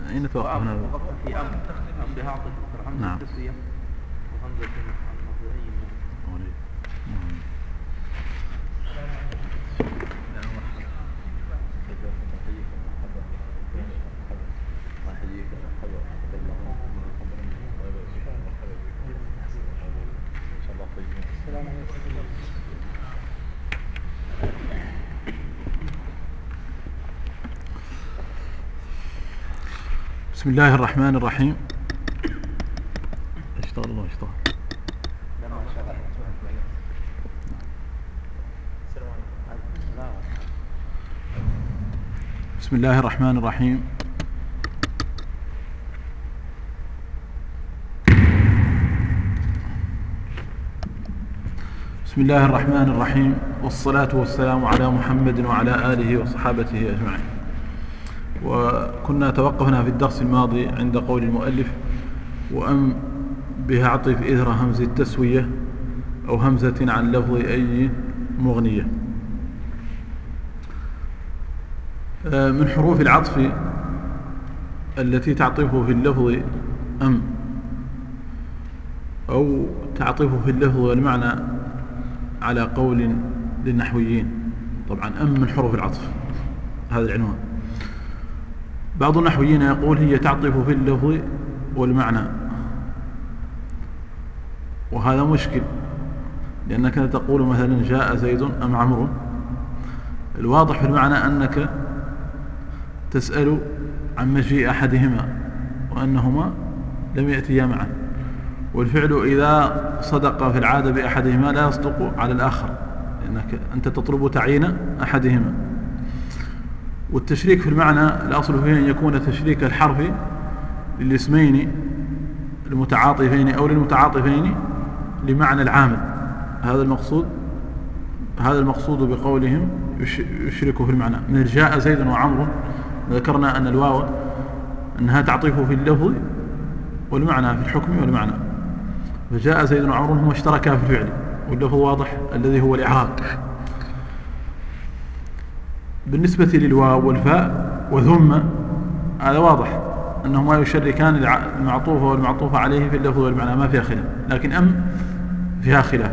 أين توقفنا؟ في أم بها عطف همزة التسوية وهمزة بسم الله الرحمن الرحيم. اشتغل الله اشتغل. بسم الله الرحمن الرحيم. بسم الله الرحمن الرحيم، والصلاة والسلام على محمد وعلى آله وصحابته أجمعين. وكنا توقفنا في الدرس الماضي عند قول المؤلف: وأم بها عطف إثر همز التسوية أو همزة عن لفظ أي مغنية. من حروف العطف التي تعطف في اللفظ أم أو تعطف في اللفظ والمعنى على قول للنحويين. طبعا أم من حروف العطف، هذا العنوان. بعض النحويين يقول هي تعطف في اللفظ والمعنى، وهذا مشكل، لأنك تقول مثلا جاء زيد أم عمرو. الواضح في المعنى أنك تسأل عن مجيء أحدهما وأنهما لم يأتيا معا، والفعل إذا صدق في العادة بأحدهما لا يصدق على الآخر، لأنك أنت تطلب تعيين أحدهما. والتشريك في المعنى الأصل فيه أن يكون تشريك الحرف للاسمين المتعاطفين أو للمتعاطفين لمعنى العامل. هذا المقصود بقولهم يشرك في المعنى. من جاء زيد وعمرو ذكرنا أن الواو أنها تعطف في اللفظ والمعنى، في الحكم والمعنى. فجاء زيد وعمرو هما اشتركا في الفعل، واللفظ واضح الذي هو الإعراب. بالنسبة للواو والفاء وثم، هذا واضح أنهما يشركان المعطوف والمعطوف عليه في اللفظ والمعنى، ما فيها خلاف. لكن أم فيها خلاف.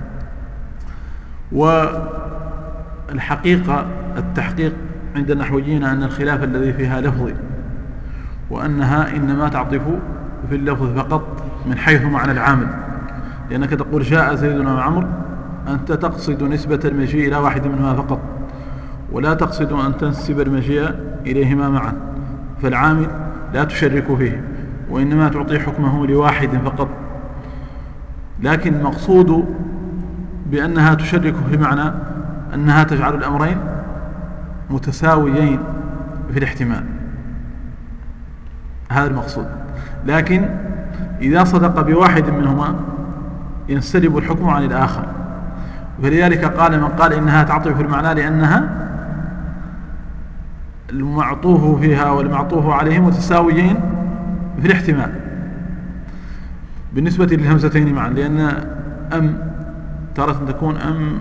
والحقيقة التحقيق عند النحويين أن الخلاف الذي فيها لفظي، وأنها إنما تعطف في اللفظ فقط من حيث معنى العامل. لأنك تقول جاء زيد وعمرو، أنت تقصد نسبة المجيء إلى واحد منهما فقط، ولا تقصد أن تنسب المجيء إليهما معا، فالعامل لا تشرك فيه، وإنما تعطي حكمه لواحد فقط. لكن المقصود بأنها تشرك في معنى أنها تجعل الأمرين متساويين في الاحتمال، هذا المقصود. لكن إذا صدق بواحد منهما ينسلب الحكم عن الآخر. فلذلك قال من قال إنها تعطف في المعنى لأنها المعطوف فيها والمعطوف عليه متساويين في الاحتمال بالنسبة للهمزتين معا. لأن أم تارة تكون أم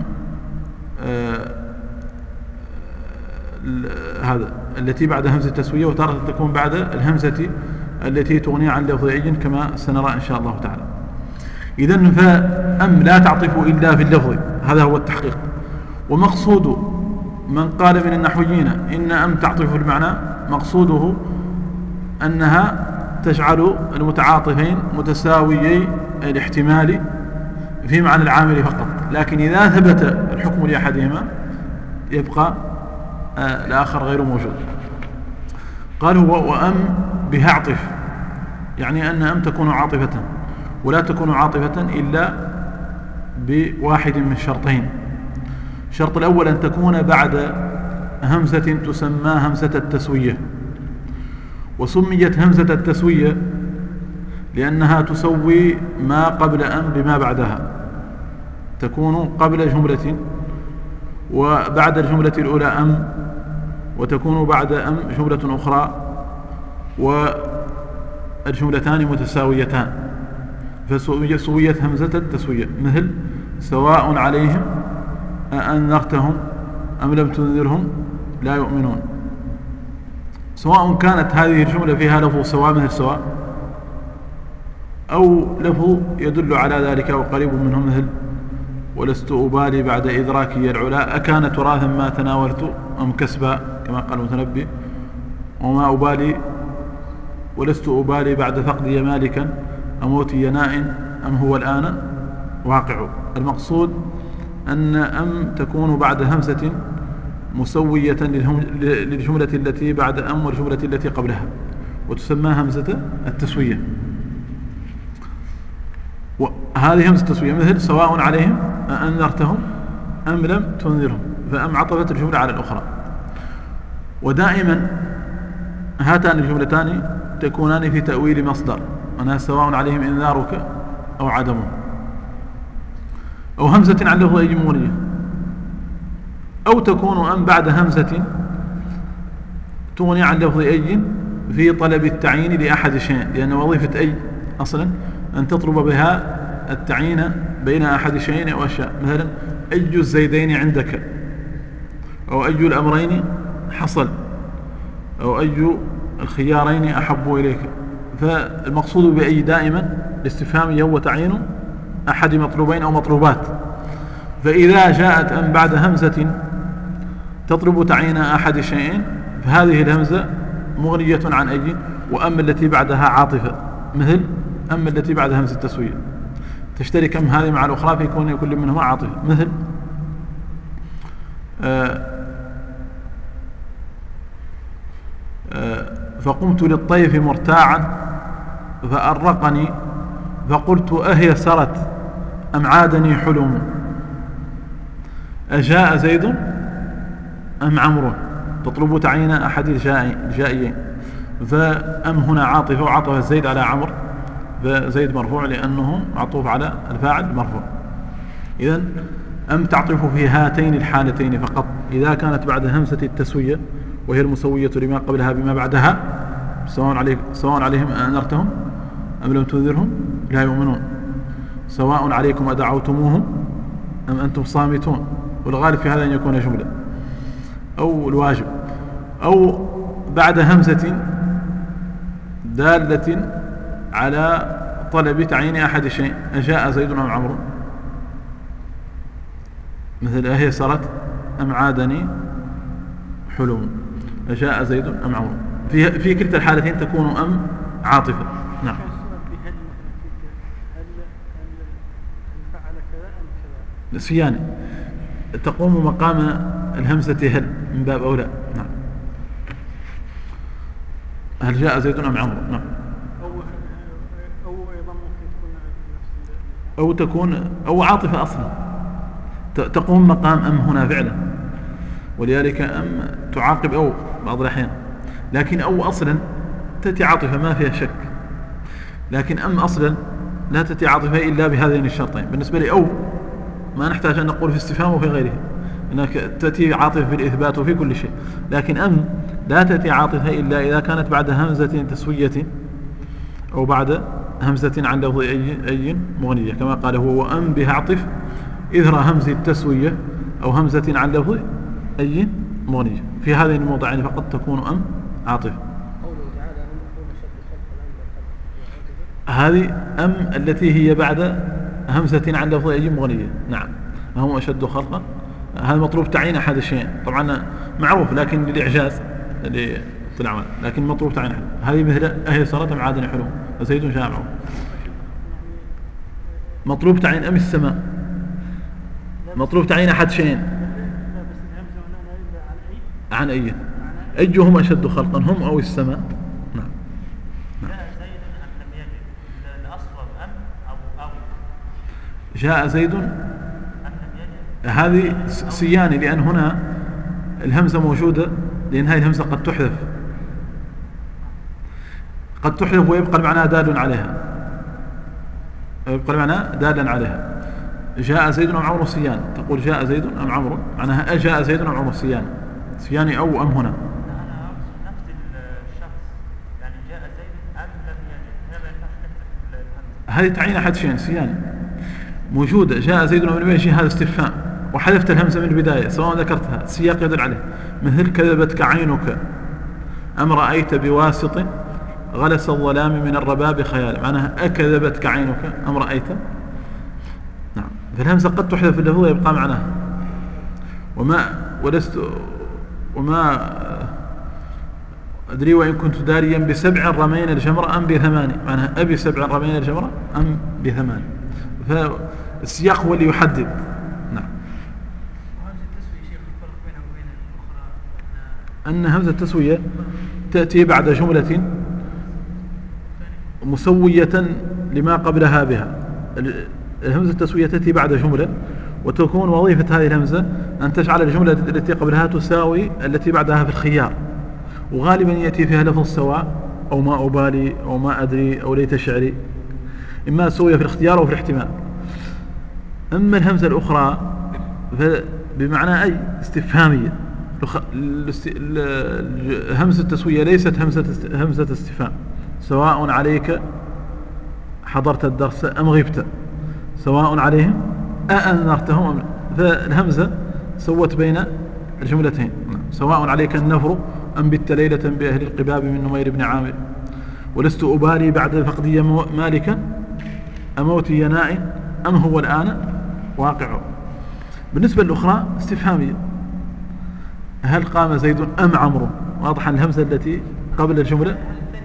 هذا التي بعد همزة التسوية، وتارة تكون بعد الهمزة التي تغني عن لفظي كما سنرى إن شاء الله تعالى. إذن فأم لا تعطف إلا في اللفظ، هذا هو التحقيق. ومقصود من قال من النحويين إن أم تعطف في المعنى، مقصوده أنها تجعل المتعاطفين متساويي الاحتمال في معنى العامل فقط. لكن إذا ثبت الحكم لأحدهما يبقى الآخر غير موجود. قال هو وأم بها عطف، يعني أن أم تكون عاطفة، ولا تكون عاطفة إلا بواحد من شرطين. الشرط الأول أن تكون بعد همزة تسمى همزة التسوية. وسميت همزة التسوية لأنها تسوي ما قبل أم بما بعدها، تكون قبل جملة وبعد الجملة الأولى أم، وتكون بعد أم جملة أخرى، والجملتان متساويتان، فسويت همزة التسوية. مثل سواء عليهم أأنذرتهم أم لم تنذرهم لا يؤمنون. سواء كانت هذه الجملة فيها لفظ سواء مثل سواء، أو لفظ يدل على ذلك أو قريب منه مثل ولست أبالي بعد إدراكي العلا أكان تراثا ما تناولت أم كسبا كما قال المتنبي، وما أبالي ولست أبالي بعد فقدي مالكا أموتي ناء أم هو الآن واقع. المقصود أن أم تكون بعد همزة مسوية للجملة التي بعد أم والجملة التي قبلها، وتسمى همزة التسوية. وهذه همزة التسوية مثل سواء عليهم أنذرتهم أم لم تنذرهم، فأم عطفت الجملة على الأخرى. ودائما هاتان الجملتان تكونان في تأويل مصدر، أنها سواء عليهم إنذارك أو عدمه، أو همزة عن لفظ أي مغنية، أو تكون أم بعد همزة تغني عن لفظ أي في طلب التعيين لأحد شيء، لأن وظيفة أي أصلا أن تطلب بها التعيين بين أحد شيئين أو أشياء، مثلا أي الزيدين عندك، أو أي الأمرين حصل، أو أي الخيارين أحب إليك. فالمقصود بأي دائما الاستفهامية هو تعيين أحد مطلوبين أو مطلوبات. فإذا جاءت أم بعد همزة تطلب تعيين أحد شيئين فهذه الهمزة مغنية عن أي، وأم التي بعدها عاطفة مثل أم التي بعد همزة التسوية، تشترك أم هذه مع الأخرى في كون كل منهما عاطفة، مثل فقمت للطيف مرتاعا فأرقني فقلت أهي سرت أم عادني حلم، أجاء زيد أم عمرو، تطلب تعيين أحد الجائيين. فأم هنا عاطفة وعطف زيد على عمرو، فزيد مرفوع لأنه معطوف على الفاعل مرفوع. إذن أم تعطف في هاتين الحالتين فقط، إذا كانت بعد همزة التسوية وهي المسوية لما قبلها بما بعدها، سواء عليهم أنذرتهم أم لم تنذرهم لا يؤمنون، سواء عليكم أدعوتموهم أم أنتم صامتون، والغالب في هذا أن يكون جملة أو الواجب، أو بعد همزة دالة على طلب تعيين أحد شيء، أجاء زيد أم عمرو، مثل أهي سرت أم عادني حلم، أجاء زيد أم عمرو. في كلتا الحالتين تكون أم عاطفة. نعم. نسيان تقوم مقام الهمزة هل من باب أولى. نعم. هل جاء زيد أم عمرو؟ نعم. أو تكون أو عاطفة أصلا تقوم مقام أم هنا فعلا، ولذلك أم تعاقب أو بعض الأحيان، لكن أو أصلا تأتي عاطفة ما فيها شك، لكن أم أصلا لا تأتي عاطفة إلا بهذين الشرطين. بالنسبة لي أو ما نحتاج أن نقول في استفهام وفي غيره، إنك تأتي عاطفة في الإثبات وفي كل شيء، لكن أم لا تأتي عاطفة إلا إذا كانت بعد همزة تسوية أو بعد همزة عن لفظ أي مغنية، كما قال هو وأم بها عطف إثر همز التسوية أو همزة عن لفظ أي مغنية. في هذين الموضعين فقط تكون أم عاطفة. هذه أم التي هي بعد همزة عن لفظ أي مغنية. نعم. هم أشد خلقا، هذا مطلوب تعيين أحد الشيئين، طبعا معروف لكن للإعجاز في الأعمال، لكن مطلوب تعيين أحد. هذه مثل أهي صارت أم عادني حلم وزيد جامع، مطلوب تعيين أم السماء، مطلوب تعيين أحد شيئين عن أي، أيهم أشد خلقا هم أو السماء. نعم. جاء زيد هذه سياني، لأن هنا الهمزة موجودة، لأن هذه الهمزة قد تحذف ويبقى المعنى دال عليها، جاء زيد أم عمرو سيان، تقول جاء زيد أم عمرو معناها أجاء زيد أم عمرو سياني أو أم هنا. هذه تعيين أحد شيئين سياني موجودة، جاء زيد أم يجي هذا استفهام وحذفت الهمزة من البداية سواء ذكرتها السياق يدل عليه، مثل كذبتك عينك أم رأيت بواسط غلس الظلام من الرباب خيال، معناها أكذبتك عينك أم رأيت. نعم. فالهمزة قد تحذف في اللفظ ويبقى معناها. وما أدري وإن كنت داريا ب7 رمين الجمرة أم ب8، معناها أبي 7 رمين الجمرة أم ب8. فالسياق هو اللي يحدد. نعم. أن همزة التسوية تأتي بعد جملة مسوية لما قبلها بها. همزة التسوية تأتي بعد جملة، وتكون وظيفة هذه الهمزة أن تجعل الجملة التي قبلها تساوي التي بعدها في الخيار، وغالبا يأتي فيها لفظ سواء أو ما أبالي أو ما أدري أو ليت شعري، إما تسوية في الاختيار أو في الاحتمال. أما الهمزة الأخرى بمعنى أي استفهامية. همزة التسوية ليست همزة استفهام. سواء عليك حضرت الدرس أم غبت، سواء عليهم أأنذرتهم أم لا. فالهمزة سوت بين الجملتين. سواء عليك النفر أم بت ليلة بأهل القباب من نمير بن عامر، ولست أبالي بعد فقدي مالكا أموتي يناء أم هو الآن واقع. بالنسبة للأخرى استفهامية. هل قام زيد أم عمرو؟ واضح أن الهمزة التي قبل الجملة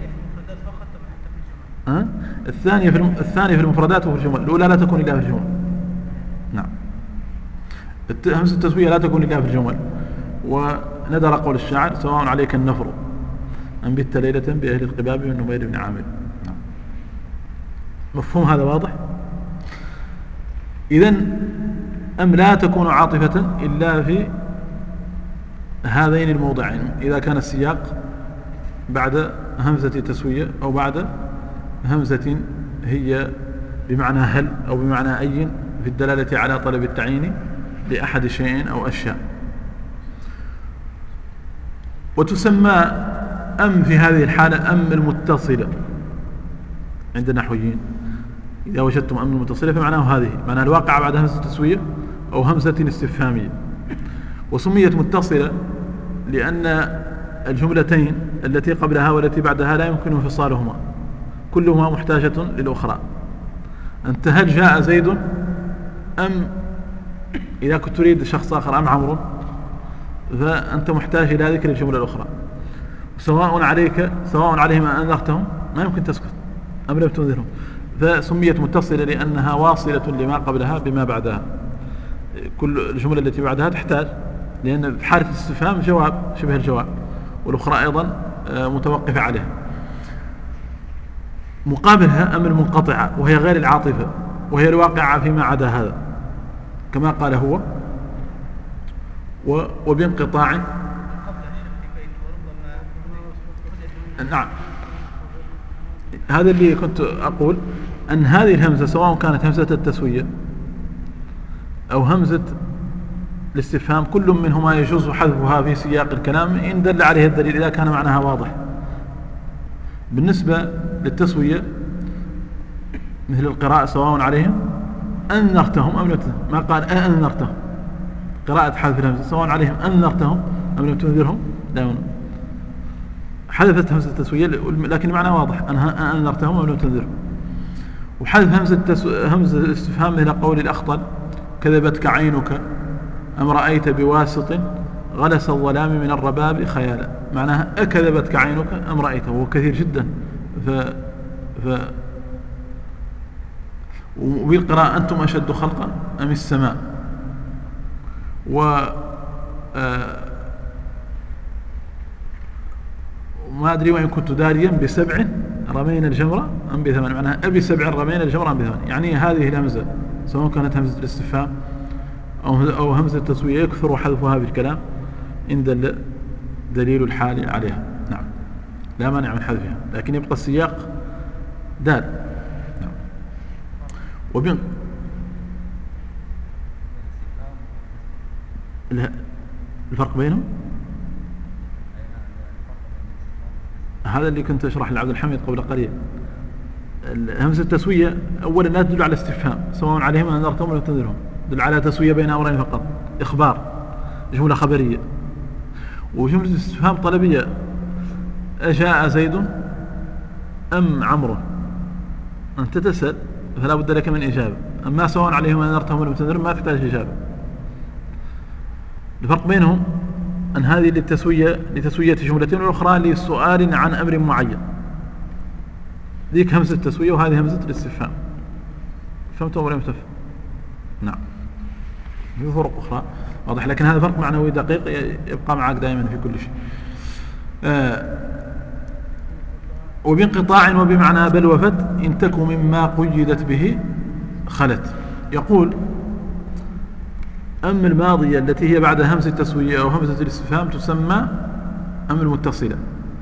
الثانية في المفردات وفي الجمل. الأولى لا تكون إلا في الجمل. نعم. همزة التسوية لا تكون إلا في الجمل. وندر قول الشاعر سواء عليك النفر أم بت ليلة بأهل القباب من نمير بن عامر. نعم. مفهوم هذا واضح؟ إذن أم لا تكون عاطفة إلا في هذين الموضعين، إذا كان السياق بعد همزة تسوية أو بعد همزة هي بمعنى هل أو بمعنى أي في الدلالة على طلب التعيين لأحد شيء أو أشياء. وتسمى أم في هذه الحالة أم المتصلة عند النحويين. إذا وجدتم أم المتصلة فمعناه هذه، معنى الواقع بعد همزة تسوية أو همزة استفهامية. وسميت متصلة لأن الجملتين التي قبلها والتي بعدها لا يمكن انفصالهما، كلهما محتاجة للأخرى. أنت هل جاء زيد أم إذا كنت تريد شخص آخر أم عمرو، فأنت محتاج إلى ذكر الجملة الأخرى. سواء عليهم أنذرتهم، ما يمكن تسكت أم لم تنذرهم، فسميت متصلة لأنها واصلة لما قبلها بما بعدها. كل الجملة التي بعدها تحتاج، لأن في حالة الاستفهام جواب شبه الجواب، والأخرى أيضا متوقفة عليها. مقابلها أم المنقطعة وهي غير العاطفة، وهي الواقعة فيما عدا هذا، كما قال هو وبانقطاع. نعم. هذا اللي كنت أقول، أن هذه الهمزة سواء كانت همزة التسوية أو همزة الاستفهام كل منهما يجوز حذفها في سياق الكلام إن دل عليه الدليل، إذا كان معناها واضح. بالنسبة للتسوية مثل القراءة سواء عليهم أنذرتهم أم لم تنذرهم، ما قال أنذرتهم، قراءة حذف الهمزة سواء عليهم أنذرتهم أم لم تنذرهم، لا حذفت همزة التسوية لكن معنى واضح أنها أنذرتهم أم لم تنذرهم. وحذف همزة الاستفهام مثل قول الأخطل كذبتك عينك أم رأيت بواسط غلس الظلام من الرباب خيالا، معناها أكذبتك عينك أم رأيته، وهو كثير جدا. وبالقراءة أنتم أشد خلقا أم السماء. وما أدري وإن كنت داريا ب7 رمين الجمرة أم ب8، معناها أبي 7 رمين الجمرة أم ب8. يعني هذه الهمزة سواء كانت همزة الاستفهام أو همزة التسوية يكثر حذفها في الكلام إن دل دليل الحال عليها. نعم، لا مانع من حذفها، لكن يبقى السياق دال. نعم. الفرق بينهم هذا اللي كنت أشرح لعبد الحميد قبل قليل. همزة التسوية أولا لا تدل على استفهام سواء عليهم أنذرتهم ولا تنذرهم، تدل على تسوية بين أمرين فقط، إخبار، جملة خبرية. وجملة الاستفهام طلبية، أجاء زيد أم عمرو، أنت تسأل فلا بد لك من إجابة. أما سواء عليهم أن نرتهم ولا متنذر ما تحتاج إجابة. الفرق بينهم أن هذه لتسوية جملتين، والأخرى لسؤال عن أمر معين. ذيك همزة التسوية وهذه همزة الاستفهام. فهمتم ولا متفهم؟ نعم. في فرق أخرى واضح، لكن هذا فرق معنوي دقيق يبقى معك دائما في كل شيء. وبانقطاع وبمعنى بل وفت إن تك مما قيدت به خلت. يقول أم الماضية التي هي بعد همزة التسوية أو همزة الاستفهام تسمى أم المتصلة.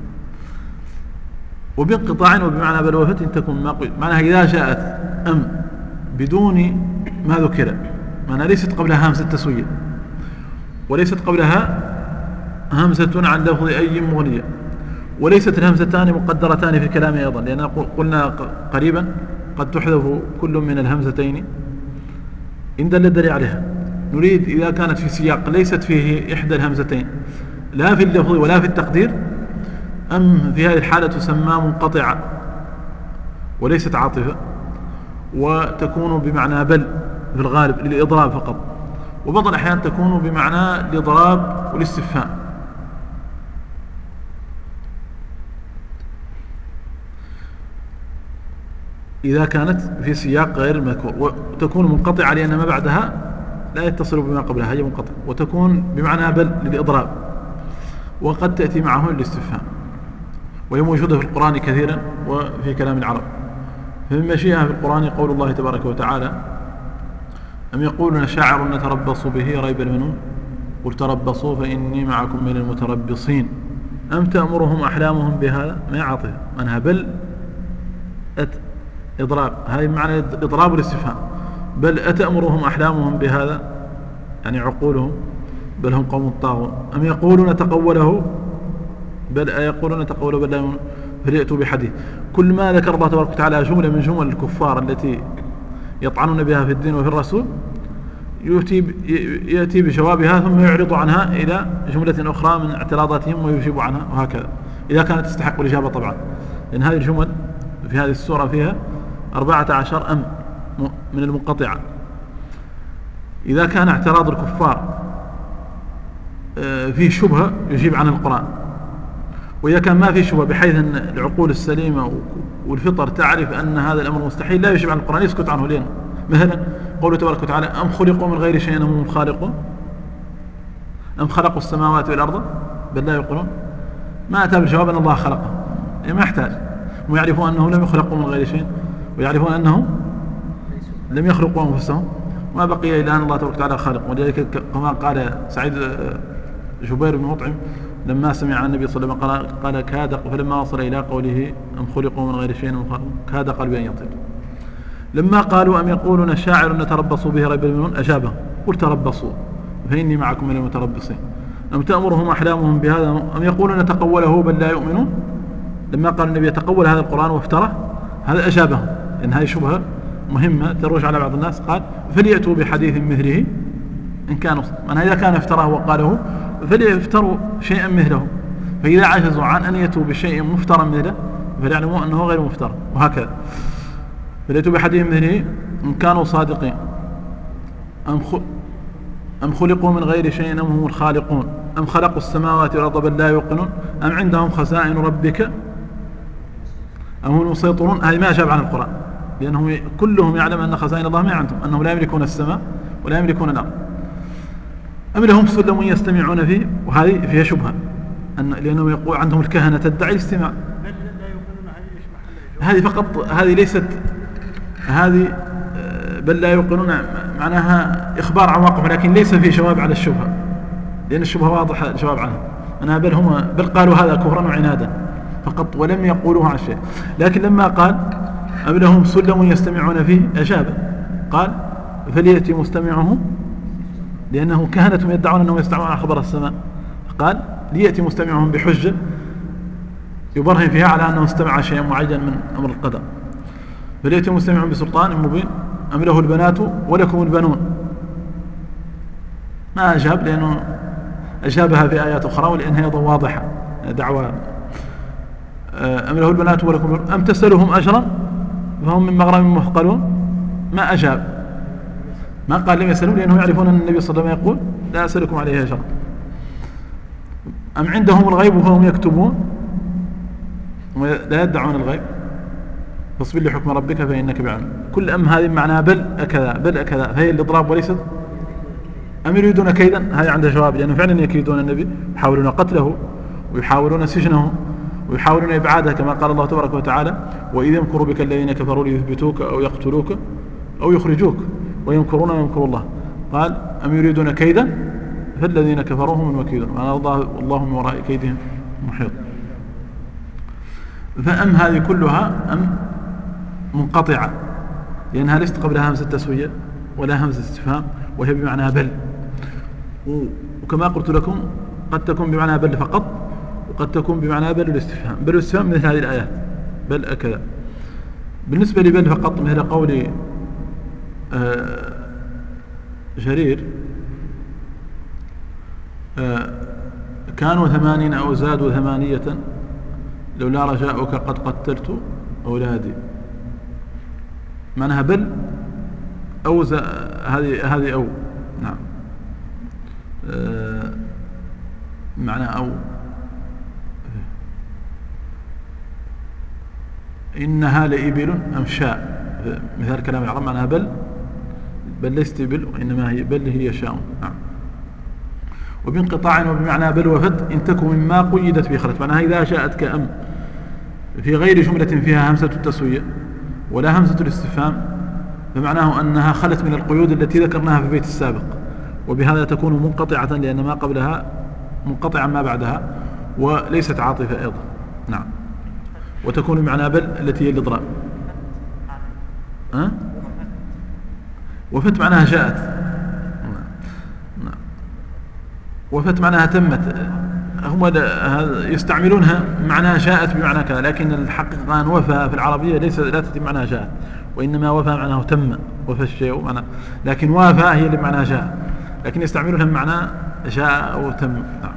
وبانقطاع وبمعنى بل وفت إن تكن مما قيدت، معناها إذا جاءت أم بدون ما ذكر، معناها ليست قبلها همزة التسوية وليست قبلها همزة عن لفظ أي مغنية، وليست الهمزتان مقدرتان في الكلام أيضا، لأن قلنا قريبا قد تحذف كل من الهمزتين إن دل الدليل عليها. نريد إذا كانت في سياق ليست فيه إحدى الهمزتين لا في اللفظ ولا في التقدير، أم في هذه الحالة تسمى منقطعة وليست عاطفة، وتكون بمعنى بل في الغالب للإضراب فقط، وبعض الأحيان تكون بمعنى الإضراب والاستفهام. إذا كانت في سياق غير المذكور، وتكون منقطعة لأن ما بعدها لا يتصل بما قبلها، هي منقطعة، وتكون بمعنى بل للإضراب، وقد تأتي معه الاستفهام، وهي موجودة في القرآن كثيرا وفي كلام العرب. فمما شيئها في القرآن قول الله تبارك وتعالى أم يقولون شاعر نتربص به ريب المنون قل تربصوا فإني معكم من المتربصين أم تأمرهم أحلامهم بهذا، ما عاطفة منها بل إضراب، هذه معنى إضراب الاستفهام. بل أتأمرهم أحلامهم بهذا يعني عقولهم، بل هم قوم طاغون. أم يقولون تقوله بل يقولون تقوله بل لا يؤمنون فليأتوا بحديث. كل ما ذكر الله تبارك وتعالى جملة من جمل الكفار التي يطعنون بها في الدين وفي الرسول يأتي بجوابها ثم يعرض عنها إلى جملة أخرى من اعتراضاتهم ويجيب عنها، وهكذا إذا كانت تستحق الإجابة طبعا، لأن هذه الجمل في هذه السورة فيها 14 أم من المنقطعة. إذا كان اعتراض الكفار فيه شبهة يجيب عن القرآن، وإذا كان ما فيه شبهة بحيث أن العقول السليمة والفطر تعرف أن هذا الأمر مستحيل لا يجيب عن القرآن، يسكت عنه. لأنه مثلا قوله تبارك وتعالى أم خلقوا من غير شيء هم الخالقون أم خلقوا السماوات والأرض بل لا يقولون، ما أتى بالجواب أن الله خلقه، يعني ما يحتاج. ويعرفون أنه لم يخلقوا من غير شيء، ويعرفون أنهم لم يخلقوا أنفسهم، ما بقي إلا أن الله تبارك وتعالى خالق. ولذلك كما قال سعيد جبير بن مطعم لما سمع النبي صلى الله عليه وسلم قال كاد، فلما وصل إلى قوله أم خلقوا من غير شيء كاد قلبي أن يطير. لما قالوا أم يقولون شاعر نتربص به ريب المنون أجابهم قل تربصوا فإني معكم من المتربصين أم تأمرهم أحلامهم بهذا أم يقولون تقوله بل لا يؤمنون. لما قال النبي يتقول هذا القرآن وافترى، هذا أجابهم، لأن هذه شبهة مهمة تروج على بعض الناس. قال فليأتوا بحديث مثله إن كانوا، من إذا كان افتراه وقاله فليفتروا شيئا مثله، فإذا عجزوا عن أن يأتوا بشيء مفترى مثله فليعلموا أنه غير مفترى، وهكذا. فليأتوا بحديث مثله إن كانوا صادقين أم خلقوا من غير شيء أم هم الخالقون أم خلقوا السماوات والأرض بل لا يوقنون أم عندهم خزائن ربك أم هم المسيطرون. هذه ما أجاب عن القرآن، لأنهم كلهم يعلم أن خزائن الله ما عندهم، أنهم لا يملكون السماء ولا يملكون الأرض. أم لهم سلم يستمعون فيه، وهذه فيها شبهة لأنهم يقول عندهم الكهنة تدعي الاستماع، هذه فقط، هذه ليست هذه بل لا يوقنون معناها إخبار عن واقع، لكن ليس في جواب على الشبهة، لأن الشبهة واضح الجواب عنها. أنا بل قالوا هذا كفرا وعنادا فقط ولم يقولوه عن شيء. لكن لما قال أم لهم سلم يستمعون فيه أجاب، قال فليأتي مستمعهم، لأنه كهنة يدعون أنهم يستمعون على خبر السماء، قال ليأتي مستمعهم بحجة يبرهن فيها على أنه استمع شيء معين من أمر القدر. فليأتي مستمعهم بسلطان مبين أم له البنات ولكم البنون، ما أجاب لأنه أجابها في آيات أخرى، ولأنها واضحة دعوة. أم له البنات ولكم أم تسألهم أجرا فهم من مغرم مثقلون ما أجاب، ما قال لم يسألون، لأنهم يعرفون أن النبي صلى الله عليه وسلم يقول لا أسألكم عليه أجرا. أم عندهم الغيب فهم يكتبون لا يدعون الغيب فاصبر لحكم ربك فإنك بعلم. كل أم هذه معناها بل أكذا بل أكذا، فهي الإضراب وليست أم يريدون كيدا. هذا عنده جواب، لأنه فعلا يكيدون النبي، يحاولون قتله ويحاولون سجنه ويحاولون إبعاده، كما قال الله تبارك وتعالى وإذ يمكر بك الذين كفروا ليثبتوك أو يقتلوك أو يخرجوك ويمكرون ويمكر الله. قال أم يريدون كيدا فالذين كفروا هم المكيدون والله من وراء كيدهم محيط. فأم هذه كلها أم منقطعة، لأنها ليست قبلها همزة تسوية ولا همزة استفهام، وهي بمعنى بل. وكما قلت لكم قد تكون بمعنى بل فقط، وقد تكون بمعنى بل الاستفهام. بل الاستفهام مثل هذه الآيات بل أكذا. بالنسبة لبل فقط مثل قول جرير كانوا 80 أو زادوا 8 لولا رجاؤك قد قتلت أولادي. معناها بل أو هذه أو نعم معناها أو إنها لإبل أمشاء مثال كلام العرب، معناها بل ليست إبل وإنما هي بل هي شاء. نعم. وبانقطاع وبمعنى بل وفت إن تكن مما قيدت به خلت، معناها إذا جاءت كأم في غير جملة فيها همزة التسوية ولا همزة الاستفهام فمعناه أنها خلت من القيود التي ذكرناها في البيت السابق، وبهذا تكون منقطعة لأن ما قبلها منقطعا ما بعدها، وليست عاطفة أيضا. نعم. وتكون بمعنى بل التي هي الإضراب. وفت معناها جاءت. وفت معناها تمت. هم يستعملونها معناها جاءت بمعنى كذا، لكن الحقيقة أن وفى في العربية لا تتم معناها جاءت، وإنما وفى معناه تم، وفى الشيء معناه، لكن وافى هي اللي معناها جاء، لكن يستعملونها بمعنى جاء أو تم. نعم.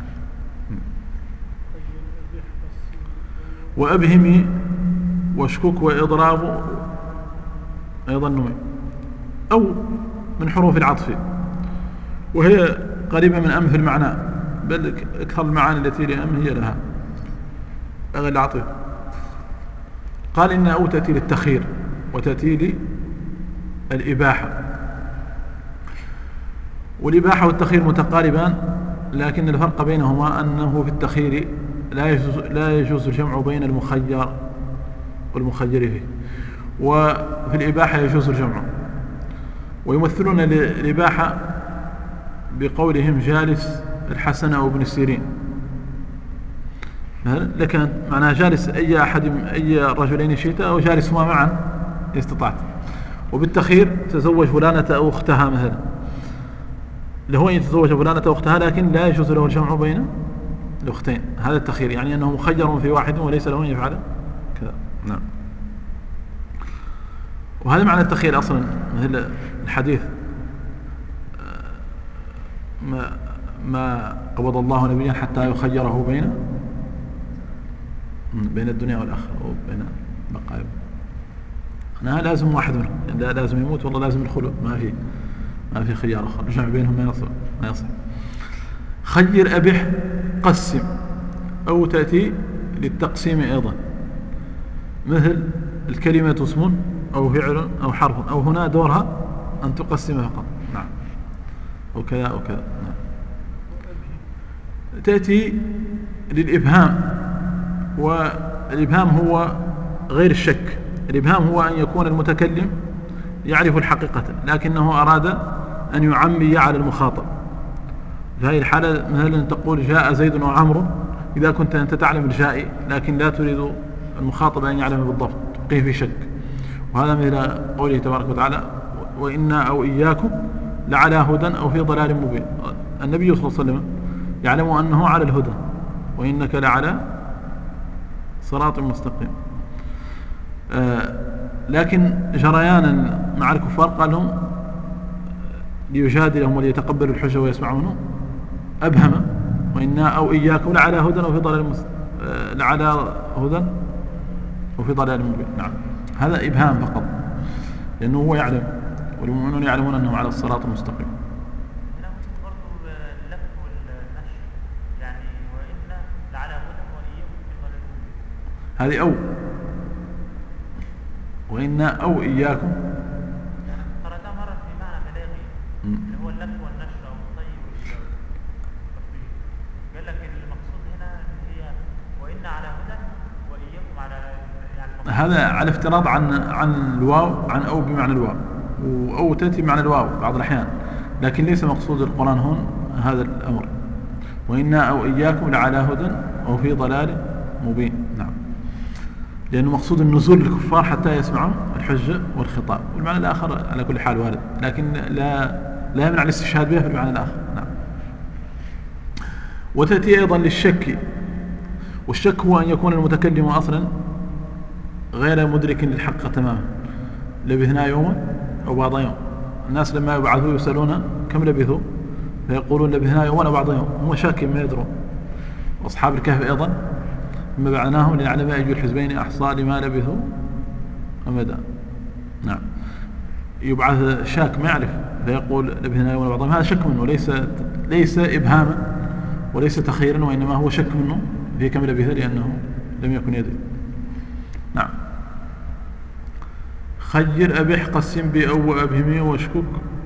وأبهمي واشكك وإضراب أيضا نوع أو من حروف العطف، وهي قريبة من أم في المعنى، بل أكثر المعاني التي لأم هي لها غير العطف. قال إن أو تأتي للتخير وتأتي للإباحة، والإباحة والتخير متقاربان، لكن الفرق بينهما أنه في التخير لا يجوز الجمع بين المخير والمخير فيه، وفي الإباحة يجوز الجمع. ويمثلون الإباحة بقولهم جالس الحسن أو ابن سيرين، لكن معناها جالس أي رجلين شئت، أو جالس هما معا استطعت. وبالتخير تزوج فلانة أو أختها مثلا، له أن يتزوج فلانة أو أختها، لكن لا يجوز له الجمع بين الأختين. هذا التخير يعني أنه مخير في واحد وليس له أن يفعل كذا. نعم. وهذا معنى التخير أصلا، مثل الحديث ما قبض الله نبيا حتى يخيره بين الدنيا والآخرة، أو بين بقايا. أنا لازم واحد منهم، لا لازم يموت والله لازم الخلود، ما في خيار آخر، الجمع بينهم ما يصح. خير أبح قسم، أو تأتي للتقسيم أيضا، مثل الكلمة اسم أو فعل أو حرف، أو هنا دورها أن تقسم فقط. نعم. وكذا أو كذا. نعم. تأتي للإبهام، والإبهام هو غير الشك. الإبهام هو أن يكون المتكلم يعرف الحقيقة لكنه أراد أن يعمي على المخاطب. في هذه الحالة مثلا تقول جاء زيد وعمرو، إذا كنت أنت تعلم الجائي لكن لا تريد المخاطب أن يعلم بالضبط، تبقيه في شك. وهذا مثل قوله تبارك وتعالى وإنا أو إياكم لعلى هدى أو في ضلال مبين. النبي صلى الله عليه وسلم يعلم أنه على الهدى، وإنك لعلى صراط مستقيم. لكن جريانا مع الكفار قال لهم ليجادلهم وليتقبلوا الحجة ويسمعونه، أبهم وإنا أو إياكم لعلى هدى أو في ضلال لعلى هدى وفي ضلال مبين. نعم هذا إبهام فقط لأنه هو يعلم والمؤمنون يعلمون أنهم على الصراط المستقيم. هذه أو وإنا أو إياكم قرأتها مرة في معنى بلاغي اللي هو اللف والنشر أو الطيب والتطبيق. قال لك المقصود هنا هي وإنا على هدى وإياكم على يعني هذا على افتراض عن الواو عن أو بمعنى الواو أو تأتي بمعنى الواو بعض الأحيان لكن ليس مقصود القرآن هون هذا الأمر. وإنا أو إياكم لعلى هدى أو في ضلال مبين. نعم لأنه مقصود النزول للكفار حتى يسمعوا الحجة والخطاب والمعنى الآخر على كل حال وارد لكن لا يمنع الاستشهاد به في المعنى الآخر. نعم وتأتي أيضا للشك والشك هو أن يكون المتكلم أصلا غير مدرك للحق تماما لبثنا يوما أو بعض يوم. الناس لما يبعثوا يسألون كم لبثوا فيقولون لبثنا يوما أو بعض يوم هم شاك ما يدرون. وأصحاب الكهف أيضا ثم بعثناهم لنعلم أي الحزبين أحصى لما لبثوا أمدا. نعم يبعث شاك ما يعرف فيقول لبثنا يوما أو بعض يوم هذا شك منه ليس إبهاما وليس تخيرا وإنما هو شك منه في كم لبث لأنه لم يكن يدري. نعم خير أبح قسم بأو أبهمي واشكك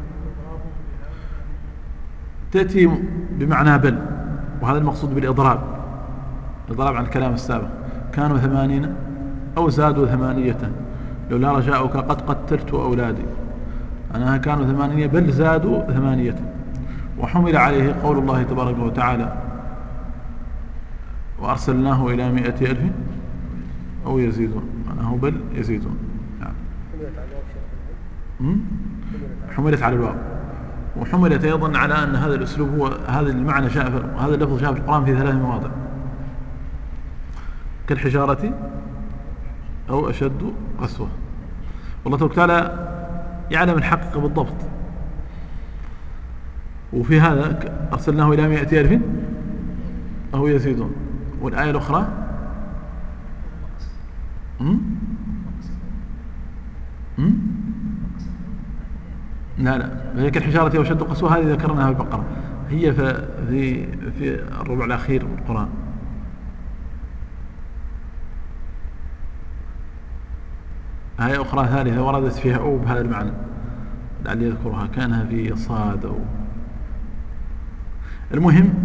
تأتي بمعنى بل وهذا المقصود بالإضراب عن الكلام السابق كانوا 80 أو زادوا 8 لولا رجاؤك قد قتلت أولادي أنها كانوا 8 بل زادوا 8 وحمل عليه قول الله تبارك وتعالى وأرسلناه إلى 100,000 أو يزيدون أنه بل يزيدون. يعني حملت على الواو وحملت أيضا على أن هذا الأسلوب هو هذا المعنى هذا اللفظ جاء في القرآن في 3 مواضع كالحجارة أو أشد قسوة. والله تبارك وتعالى يعلم الحق بالضبط وفي هذا أرسلناه إلى 100,000 أو يزيدون. والآية الأخرى لا هي كالحجارة أو أشد قسوة هذه ذكرناها في البقرة هي في الربع الأخير من القرآن. آية أخرى ثالثة وردت فيها أو بهذا المعنى لعلي يذكرها كانها في صاد أو المهم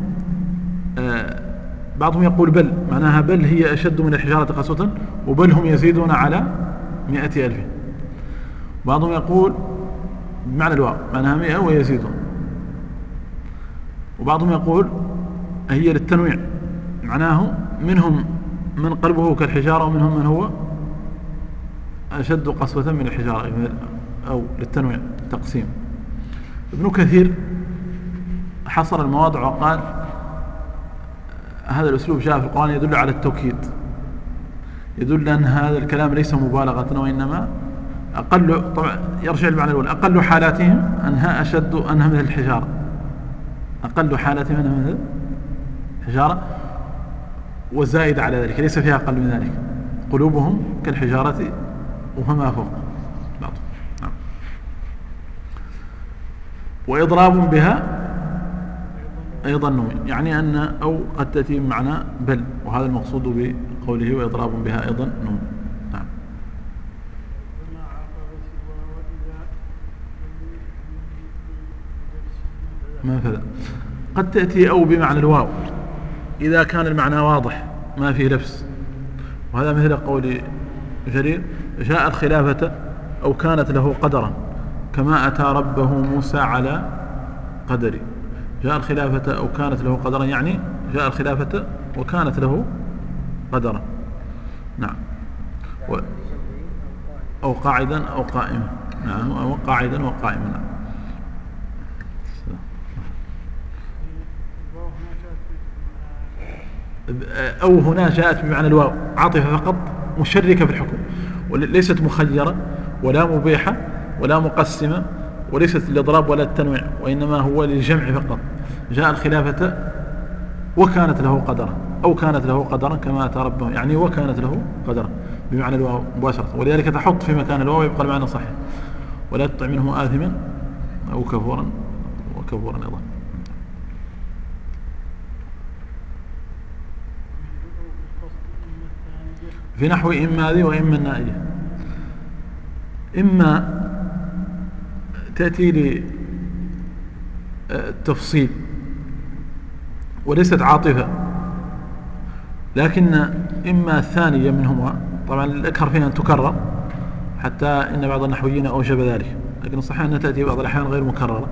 بعضهم يقول بل معناها بل هي أشد من الحجارة قسوة وبل هم يزيدون على 100,000. بعضهم يقول بمعنى الواو معناها 100 ويزيدون. وبعضهم يقول هي للتنويع معناه منهم من قلبه كالحجارة ومنهم من هو أشد قسوة من الحجارة أو للتنويع تقسيم. ابن كثير حصر المواضع وقال هذا الأسلوب جاء في القرآن يدل على التوكيد يدل أن هذا الكلام ليس مبالغة وإنما أقل طبعا يرجع المعنى الأول أقل حالاتهم أنها مثل الحجارة أقل حالاتهم أنها مثل الحجارة وزائد على ذلك ليس فيها أقل من ذلك قلوبهم كالحجارة وفما فوق بعض. نعم. وإضراب بها أيضا نوع يعني أن أو قد تأتي بمعنى بل وهذا المقصود بقوله وإضراب بها أيضا نوع. نعم. ما فذا قد تأتي أو بمعنى الواو إذا كان المعنى واضح ما فيه لبس وهذا مثل قول جرير جاء الخلافة أو كانت له قدرا كما أتى ربه موسى على قدري. جاء الخلافة أو كانت له قدرا يعني جاء الخلافة وكانت له قدرا. نعم. أو قاعدا أو قائما. نعم أو قاعدا وقائما. نعم. أو هنا جاءت بمعنى الواو عاطفة فقط مشركة في الحكم وليست مخيرة ولا مبيحة ولا مقسمة وليست للإضراب ولا التنويع وإنما هو للجمع فقط. جاء الخلافة وكانت له قدرا أو كانت له قدرا كما أتى ربه، يعني وكانت له قدرا بمعنى الواو مباشرة، ولذلك تحط في مكان الواو يبقى المعنى صحيح. ولا تطع منهم آثما أو كفورا وكفورا أيضا. في نحو إما ذي وإما النائية. إما تأتي للتفصيل وليست عاطفة، لكن إما الثانية منهما طبعا الأكثر فيها أن تكرر، حتى إن بعض النحويين أوجب ذلك، لكن الصحيح أنها تأتي بعض الأحيان غير مكررة.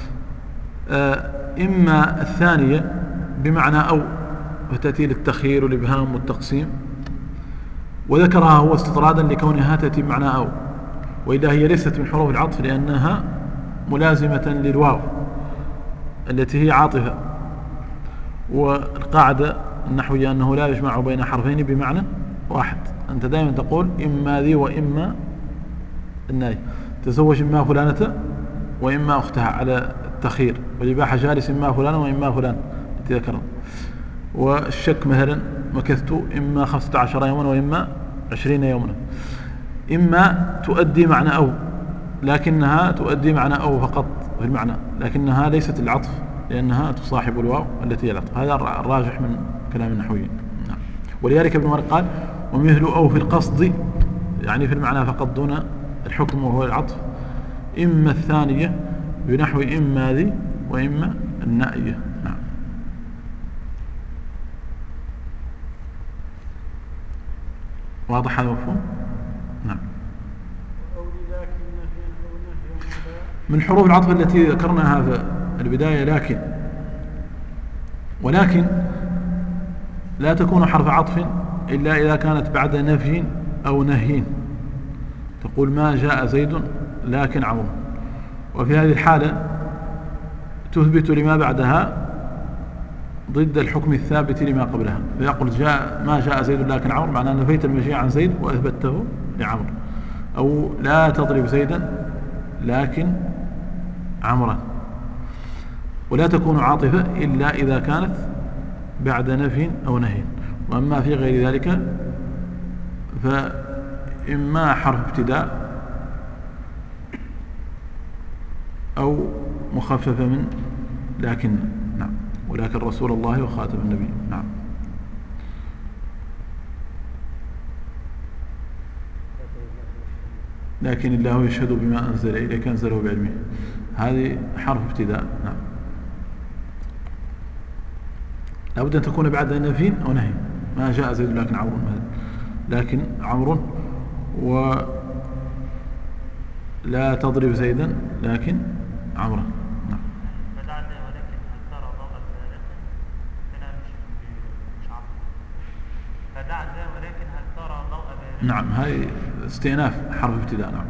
إما الثانية بمعنى أو، فتأتي للتخيير والإبهام والتقسيم، وذكرها هو استطرادا لكونها تأتي بمعنى أو، وإلا هي ليست من حروف العطف لأنها ملازمة للواو التي هي عاطفة. والقاعدة النحوية أنه لا يجمع بين حرفين بمعنى واحد. أنت دائما تقول إما ذي وإما الناي، تزوج إما فلانة وإما أختها على التخير، والإباحة جالس إما فلانة وإما فلان التي ذكرنا. والشك مثلا مكثت إما 15 يوما وإما 20 يوما. إما تؤدي معنى أو، لكنها تؤدي معنى أو فقط في المعنى، لكنها ليست العطف لأنها تصاحب الواو التي هي العطف. هذا الراجح من كلام النحويين. نعم. ولذلك ابن مالك قال ومثل أو في القصد، يعني في المعنى فقط دون الحكم وهو العطف. إما الثانية بنحو إما ذي وإما النائية. نعم. واضح هذا مفهوم؟ نعم. من حروف العطف التي ذكرناها في البداية لكن، ولكن لا تكون حرف عطف إلا إذا كانت بعد نفي أو نهي. تقول ما جاء زيد لكن عمرو، وفي هذه الحالة تثبت لما بعدها ضد الحكم الثابت لما قبلها، فيقول ما جاء زيد لكن عمرو، معناه نفيت المجيء عن زيد وأثبته لعمرو. أو لا تضرب زيدا لكن عمرا. ولا تكون عاطفة إلا إذا كانت بعد نفي أو نهي. وأما في غير ذلك فإما حرف ابتداء أو مخففة من لكن. نعم. ولكن رسول الله وخاتم النبي. نعم. لكن الله يشهد بما أنزل إليك أنزله بعلمه. هذه حرف ابتداء. نعم. لابد أن تكون بعد نفي أو نهي. ما جاء زيد لكن عمرو، لكن عمرو، ولا تضرب زيدا لكن عمرو. نعم. نعم. هذه استئناف حرف ابتداء. نعم.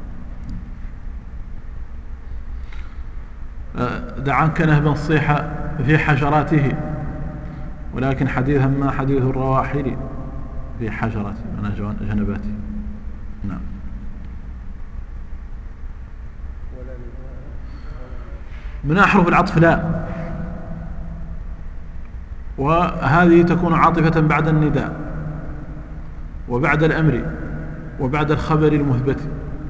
دعانك نهبا الصيحة في حجراته، ولكن حديثا ما حديث الرواحل في حجراته من جنباته. نعم. من أحرف العطف لا، وهذه تكون عاطفة بعد النداء وبعد الأمر وبعد الخبر المثبت.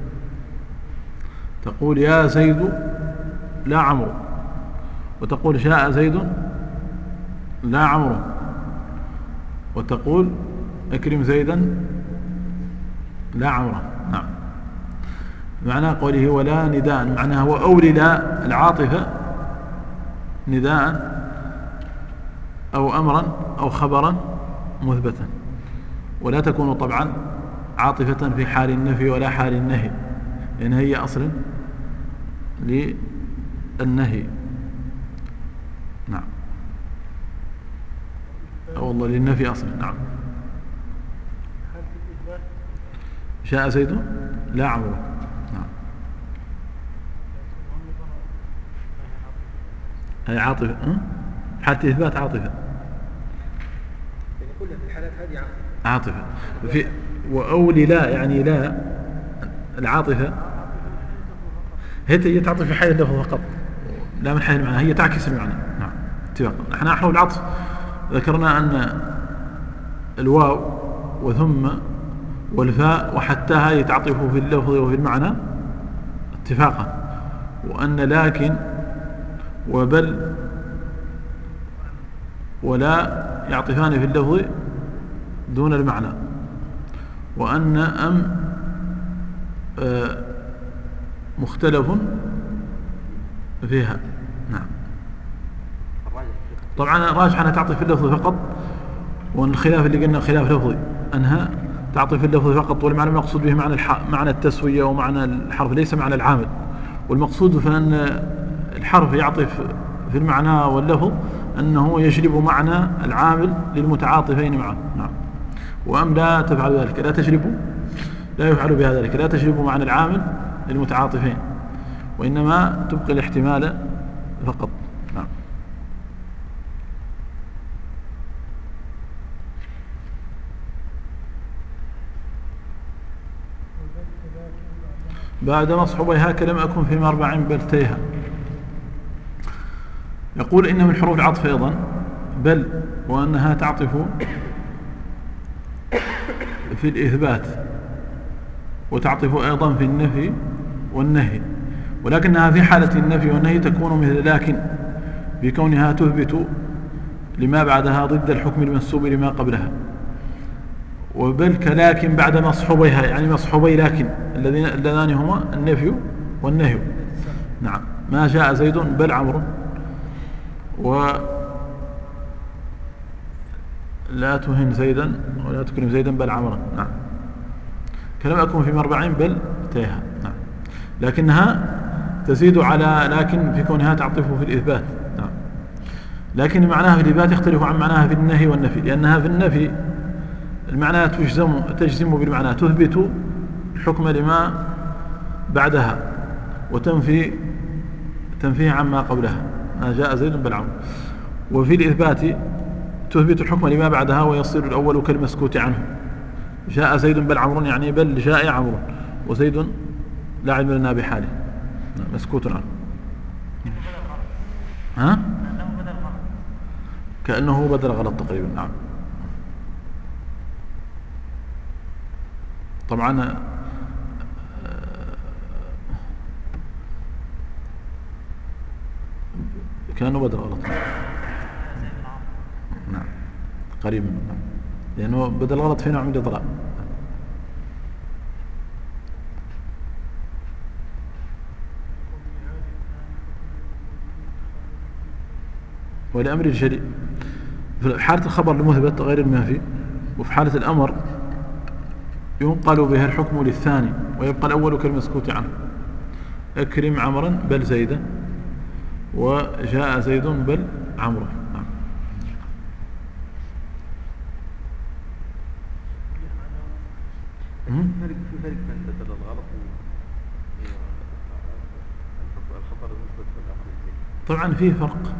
تقول يا زيد لا عمرو، وتقول جاء زيد لا عمرو، وتقول اكرم زيدا لا عمرو. نعم. معنى قوله ولا نداء معناها وأولي لا العاطفة نداء أو أمرا أو خبرا مثبتا، ولا تكون طبعا عاطفة في حال النفي ولا حال النهي، لأن هي أصل للنهي. نعم. أو والله للنفي أصل. نعم. جاء زيد لا عمرو. نعم. هي عاطفة. حتى إثبات عاطفة. يعني كلها في الحالات هذه عاطفة. في وأولي لا يعني لا العاطفة هي تعطي في حيث اللفظ فقط لا من حيث المعنى، هي تعكس المعنى. نعم. اتفاقا. نحن أحرف العطف ذكرنا أن الواو وثم والفاء وحتى هذه تعطف في اللفظ وفي المعنى اتفاقا، وأن لكن وبل ولا يعطفان في اللفظ دون المعنى، وأن أم مختلف فيها. نعم. طبعا الراجح أنها تعطف في اللفظ فقط، وأن الخلاف اللي قلنا خلاف لفظي أنها تعطف في اللفظ فقط، والمعنى المقصود به معنى التسوية ومعنى الحرف ليس معنى العامل، والمقصود فأن الحرف يعطف في المعنى واللفظ أنه يجلب معنى العامل للمتعاطفين معه. نعم. وأم لا تفعل ذلك، لا يفعل بها ذلك، لا تجلب معنى العامل للمتعاطفين، وإنما تبقي الاحتمال فقط. نعم. بعد مصحوبيها كلم أكن في مربع بلتيها. يقول إن من حروف العطف أيضا بل، وأنها تعطف في الإثبات وتعطف أيضا في النفي والنهي، ولكنها في حالة النفي والنهي تكون مثل لكن بكونها تثبت لما بعدها ضد الحكم المنسوب لما قبلها، وبل كلاكن بعد مصحوبيها، يعني مصحوبي لكن اللذان هما النفي والنهي. نعم. ما جاء زيد بل عمرو، لا تهن زيدا ولا تكرم زيدا بل عمرا. نعم. كلم أكن في مربع بل تيها. نعم. لكنها تزيد على لكن في كونها تعطف في الإثبات. نعم. لكن معناها في الإثبات يختلف عن معناها في النهي والنفي، لأنها في النفي المعنى تجزم بالمعنى، تثبت الحكم لما بعدها وتنفيه عما قبلها، ما جاء زيد بل عمرو. وفي الإثبات تثبت الحكم لما بعدها ويصير الأول كالمسكوت عنه، جاء زيد بل عمرو يعني بل جاء عمرو، وزيد لا علم لنا بحاله مسكوت عنه. ها؟ كأنه بدل غلط تقريبا. نعم. طبعا كأنه بدل غلط. نعم. قريب منه. نعم. لأنه بدل غلط في نوع من الإضراب. ولأمر الجري في حالة الخبر المثبت غير المنفي، وفي حالة الأمر ينقل بها الحكم للثاني ويبقى الأول كالمسكوت عنه. أكرم عمرا بل زيدا، وجاء زيد بل عمرو. نعم. في فرق بين بدل الغلط والخبر المثبت والأمر. طبعا في فرق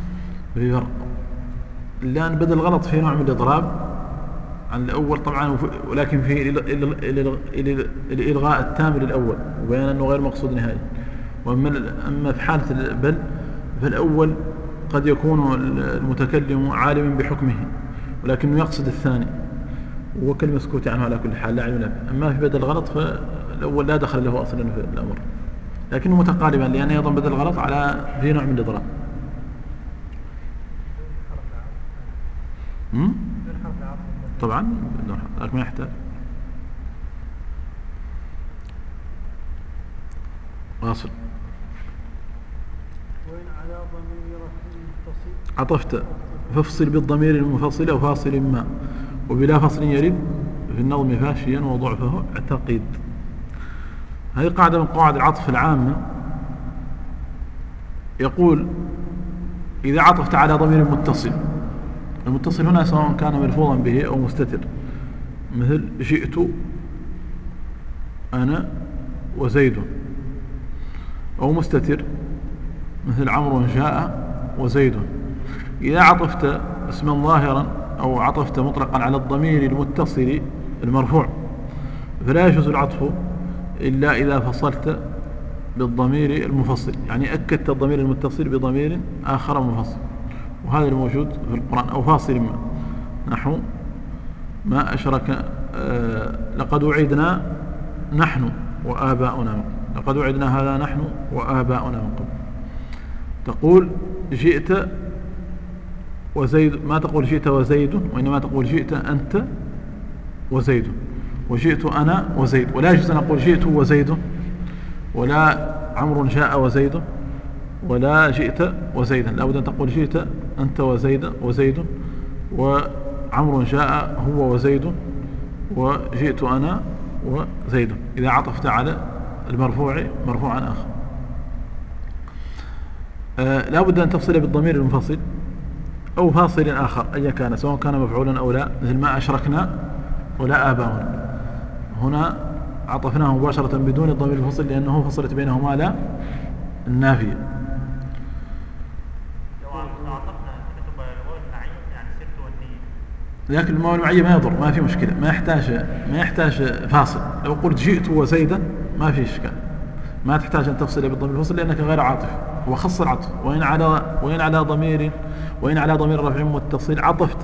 لأن بدل الغلط في نوع من الإضراب عن الأول طبعا، ولكن فيه الإلغاء التام للأول وبيان أنه غير مقصود نهائي. أما في حالة بل فالأول قد يكون المتكلم عالما بحكمه ولكنه يقصد الثاني وكالمسكوت عنه على كل حال لا علم له. أما في بدل الغلط فالأول لا دخل له أصلا في الأمر، لكنه متقاربا لأنه أيضا بدل الغلط على في نوع من الإضراب. طبعا لكن ما يحتاج. واصل. وإن على ضمير متصل عطفت فافصل بالضمير المفصل أو فاصل ما، وبلا فصل يرد في النظم فاشيا وضعفه اعتقد. هذه قاعدة من قواعد العطف العامة. يقول إذا عطفت على ضمير متصل، المتصل هنا سواء كان ملفوظا به أو مستتر، مثل جئت أنا وزيد، أو مستتر مثل عمرو جاء وزيد. إذا عطفت اسما ظاهرا أو عطفت مطلقا على الضمير المتصل المرفوع فلا يجوز العطف إلا إذا فصلت بالضمير المفصل، يعني أكدت الضمير المتصل بضمير آخر مفصل. وهذا الموجود في القرآن، أو فاصل ما، نحو ما أشرك لقد وعدنا نحن وآباؤنا من قبل، لقد وعدنا هذا نحن وآباؤنا من قبل. تقول جئت وزيد، ما تقول جئت وزيد، وإنما تقول جئت أنت وزيد، وجئت أنا وزيد. ولا يجوز أن أقول جئت وزيد، ولا عمرو جاء وزيد، ولا جئت وزيدا. لا بد أن تقول جئت أنت وزيد، وعمرو جاء هو وزيد، وجئت أنا وزيد، إذا عطفت على المرفوع مرفوعا آخر. لا بد أن تفصل بالضمير المنفصل أو فاصل آخر أيا كان، سواء كان مفعولا أو لا، مثل ما أشركنا ولا آباؤنا. هنا عطفناه مباشرة بدون الضمير المنفصل لأنه فصلت بينهما لا النافية. لكن المواو المعية ما يضر، ما في مشكلة، ما يحتاج فاصل. لو قلت جئت وزيدا ما في إشكال، ما تحتاج أن تفصل بالضمير المنفصل لأنك غير عاطف، هو خص العطف. وإن على ضمير رفع متصل عطفت،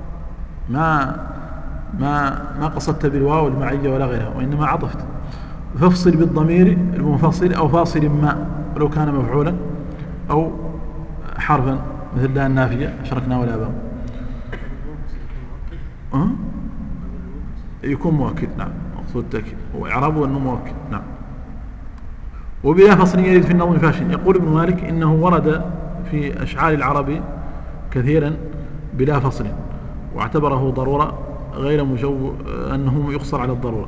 ما قصدت بالواو المعية ولا غيرها، وإنما عطفت. فافصل بالضمير المنفصل أو فاصل ما، ولو كان مفعولا أو حرفا مثل لا النافية أشركنا ولا آباؤنا. يكون مؤكد، نعم، مقصود التأكيد، وإعرابه أنه مؤكد، نعم. وبلا فصل يرد في النظم فاشن. يقول ابن مالك إنه ورد في أشعار العرب كثيرا بلا فصل، واعتبره ضرورة غير أنه يقصر على الضرورة،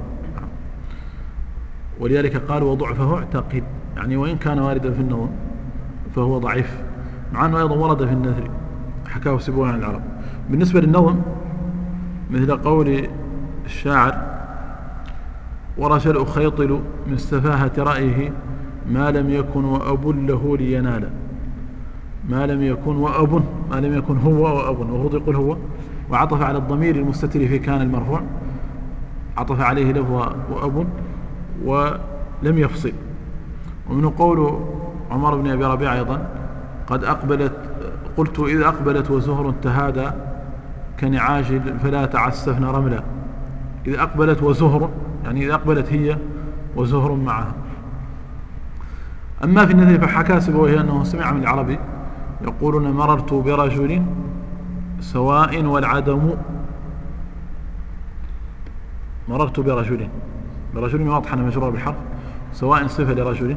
ولذلك قال وضعفه اعتقد، يعني وإن كان واردا في النظم فهو ضعيف، مع أنه أيضا ورد في النثر، حكاه سبوه عن العرب. بالنسبة للنظم مثل قول الشاعر ورش الأخيطل من سفاهة رأيه ما لم يكن وأب له لينال. ما لم يكن وأب، ما لم يكن هو وأب، المفروض يقول هو، وعطف على الضمير المستتر في كان المرفوع، عطف عليه لفظ وأب ولم يفصل. ومن قول عمر بن أبي ربيعة أيضا قد أقبلت، قلت إذ أقبلت وزهر تهادى كنعاج فلا تعسفن رملا. إذ أقبلت وزهر، يعني إذا أقبلت هي وزهر معها. أما في النثر فحكى سبويه أنه سمع من العربي يقولون مررت برجل سواء والعدم، مررت برجل واضح أنه مجرور بالحرف، سواء صفة لرجل،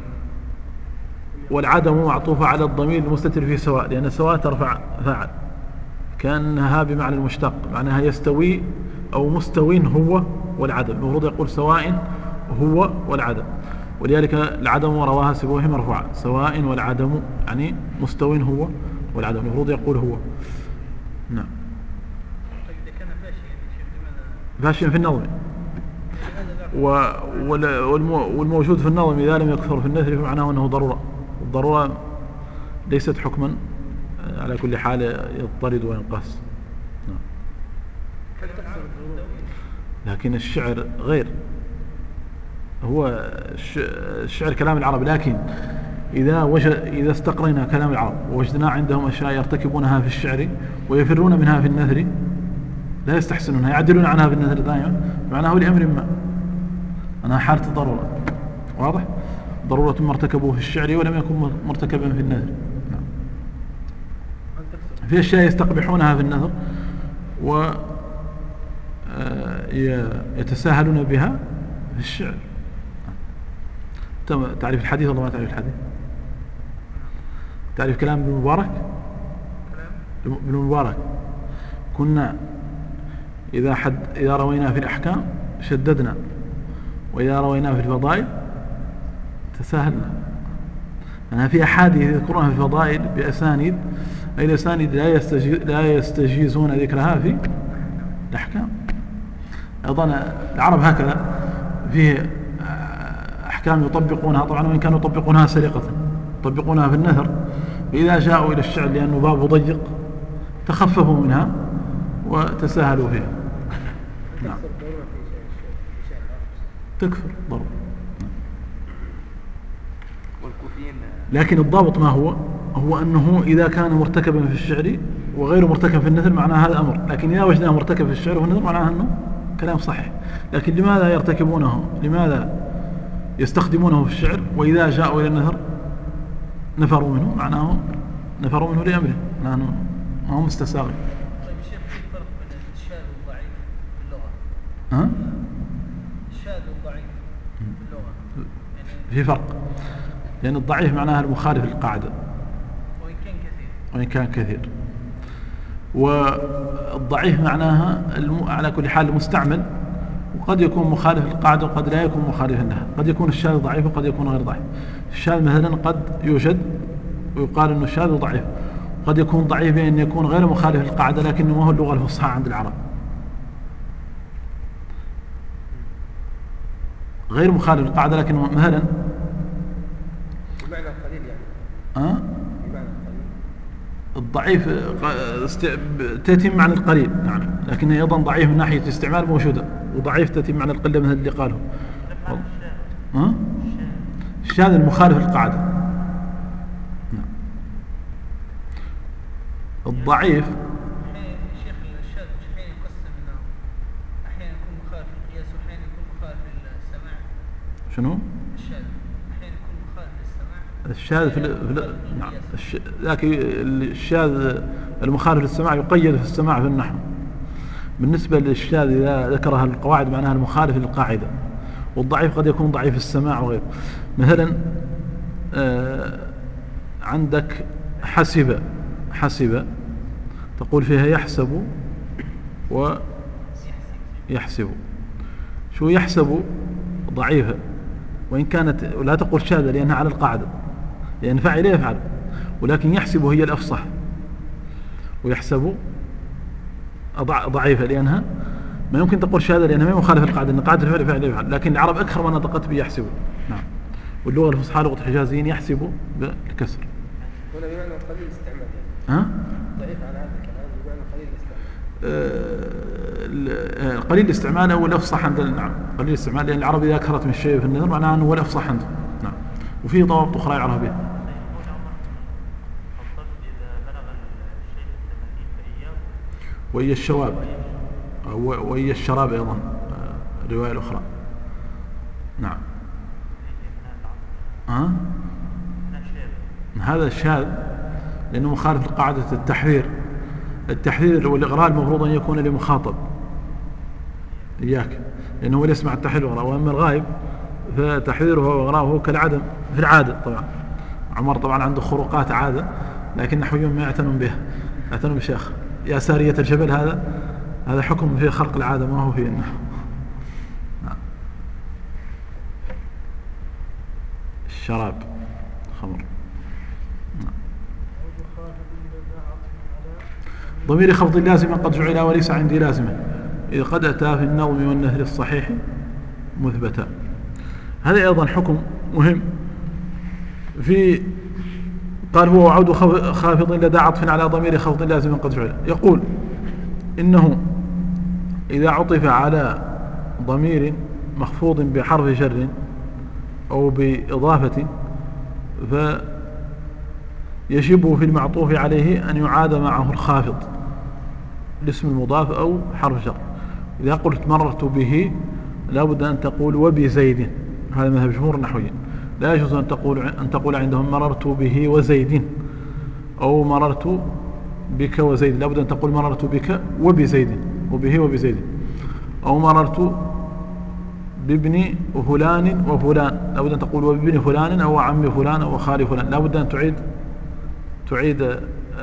والعدم معطوفة على الضمير المستتر في سواء، لأن سواء ترفع فاعل كأنها بمعنى المشتق، معناها يستوي أو مستوين هو والعدم، المفروض يقول سواء هو والعدم، ولذلك العدم رواها سبويه مرفوعة، سواء والعدم يعني مستوين هو والعدم، المفروض يقول هو. نعم. فاشيا في النظم، والموجود في النظم إذا لم يكثر في النثر فمعناه أنه ضرورة، الضرورة ليست حكما، على كل حال يضطرد وينقص. نعم. لكن الشعر غير، هو الشعر كلام العرب، لكن إذا استقرينا كلام العرب ووجدنا عندهم أشياء يرتكبونها في الشعر ويفرون منها في النثر، لا يستحسنونها، يعدلون عنها في النثر دائما، معناه لأمر ما، أنها حالة ضرورة، واضح؟ ضرورة ما ارتكبوه في الشعر ولم يكن مرتكبا في النثر. نعم. في أشياء يستقبحونها في النثر ويتساهلون بها في الشعر. تعرف الحديث ولا ما تعرف الحديث؟ تعرف كلام ابن المبارك؟ ابن المبارك كنا إذا روينا في الأحكام شددنا، وإذا روينا في الفضائل تساهلنا. أنا في أحاديث يذكرونها في الفضائل بأسانيد، أي الأسانيد لا يستجيزون ذكرها في الأحكام. أيضا العرب هكذا فيه أحكام يطبقونها، طبعا وإن كانوا يطبقونها سرقة، يطبقونها في النثر، فإذا جاءوا إلى الشعر لأنه باب ضيق تخففوا منها وتساهلوا فيها. نعم. تكفر ضرورة. لكن الضابط ما هو أنه إذا كان مرتكبا في الشعر وغير مرتكب في النثر معناه هذا أمر، لكن إذا وجدناه مرتكب في الشعر وفي النثر معناه أنه كلام صحيح. لكن لماذا يرتكبونه؟ لماذا يستخدمونه في الشعر وإذا جاءوا إلى النثر نفروا منه؟ معناه نفروا منه لأمره، معناه ما هو مستساغ. طيب شيخ، في فرق بين الشاذ والضعيف في اللغة؟ ها؟ الشاذ والضعيف في اللغة يعني في فرق، لأن الضعيف معناها المخالف للقاعدة وإن كان كثير، والضعيف معناها على كل حال المستعمل، وقد يكون مخالف للقاعدة وقد لا يكون مخالفا لها. قد يكون الشاذ ضعيف وقد يكون غير ضعيف. الشاذ مثلا قد يوجد ويقال أنه الشاذ ضعيف، قد يكون ضعيف بأن يكون غير مخالف للقاعدة لكنه ما هو اللغة الفصحى عند العرب، غير مخالف للقاعدة لكنه مثلا بمعنى قليل يعني. بمعنى قليل. الضعيف تأتي معنى القليل يعني، لكن أيضا ضعيف من ناحية استعمال موجودة، وضعيف تأتي معنى القلة مثل اللي قاله. الشاذ المخالف للقاعدة. الضعيف شيخ الشاذ أحيانا يقسم منه، أحيانا يكون مخالف للقياس وأحيانا يكون مخالف للسماع. شنو؟ الشاذ أحيانا يكون مخالف للسماع. الشاذ نعم. لكن الشاذ المخالف للسماع يقيد في السماع في النحو. بالنسبة للشاذ إذا ذكرها القواعد معناها المخالف للقاعدة، والضعيف قد يكون ضعيف السماع وغيره. مثلا عندك حسب تقول فيها يحسب ويحسب. شو يحسب ضعيفة وإن كانت، ولا تقول شاذة لأنها على القاعدة، لأن فاعل يفعل، ولكن يحسب هي الأفصح، ويحسب ضعيفة لأنها ما يمكن تقول شاذة لأنها ما مخالفة القاعدة، أن قاعدة الفعل فاعل يفعل، لكن العرب أكثر ما نطقت بيحسب. نعم. واللغة الفصحى لغة الحجازيين يحسب بالكسر. هنا بمعنى قليل استعمال ها؟ ضعيف على هذا الكلام بمعنى قليل الاستعمال. قليل الاستعمال هو الأفصح عند. نعم، قليل الاستعمال لأن العرب إذا أكثرت من الشيء في النظر معناه أنه هو الأفصح عنده. نعم. وفيه ضوابط أخرى يعرف بها. وهي الشواب وهي الشراب أيضا الرواية الأخرى. نعم. هذا الشاذ لأنه مخالف لقاعدة التحذير والإغراء المفروض أن يكون لمخاطب إياك، لأنه لا يسمع التحذير والإغراء، وأما الغائب فتحذيره وإغراءه كالعدم في العادة. طبعا عمر طبعا عنده خروقات عادة، لكن نحويون ما يعتنون بها، يعتنون بشيخ يا سارية الجبل. هذا حكم في خلق العادة ما هو في النحو. الشراب خمر. ضمير خفض لازما قد جعل وليس عندي لازما إذ قد أتى في النظم والنثر الصحيح مثبتا. هذا أيضا حكم مهم. قال هو وعود خافض لدى عطف على ضمير خفض لازما قد جعل. يقول إنه إذا عطف على ضمير مخفوض بحرف جر أو بإضافة فيجب في المعطوف عليه أن يعاد معه الخافض الاسم المضاف أو حرف جر. إذا قلت مررت به لا بد أن تقول وبزيد، هذا مذهب جمهور النحويين. لا يجوز أن تقول عندهم مررت به وزيد أو مررت بك وزيد، لا بد أن تقول مررت بك وبزيد وبه وبزيد، أو مررت بابن فلان وفلان، لا بد أن تقول وبابن فلان أو عم فلان أو خال فلان. لا بد أن تعيد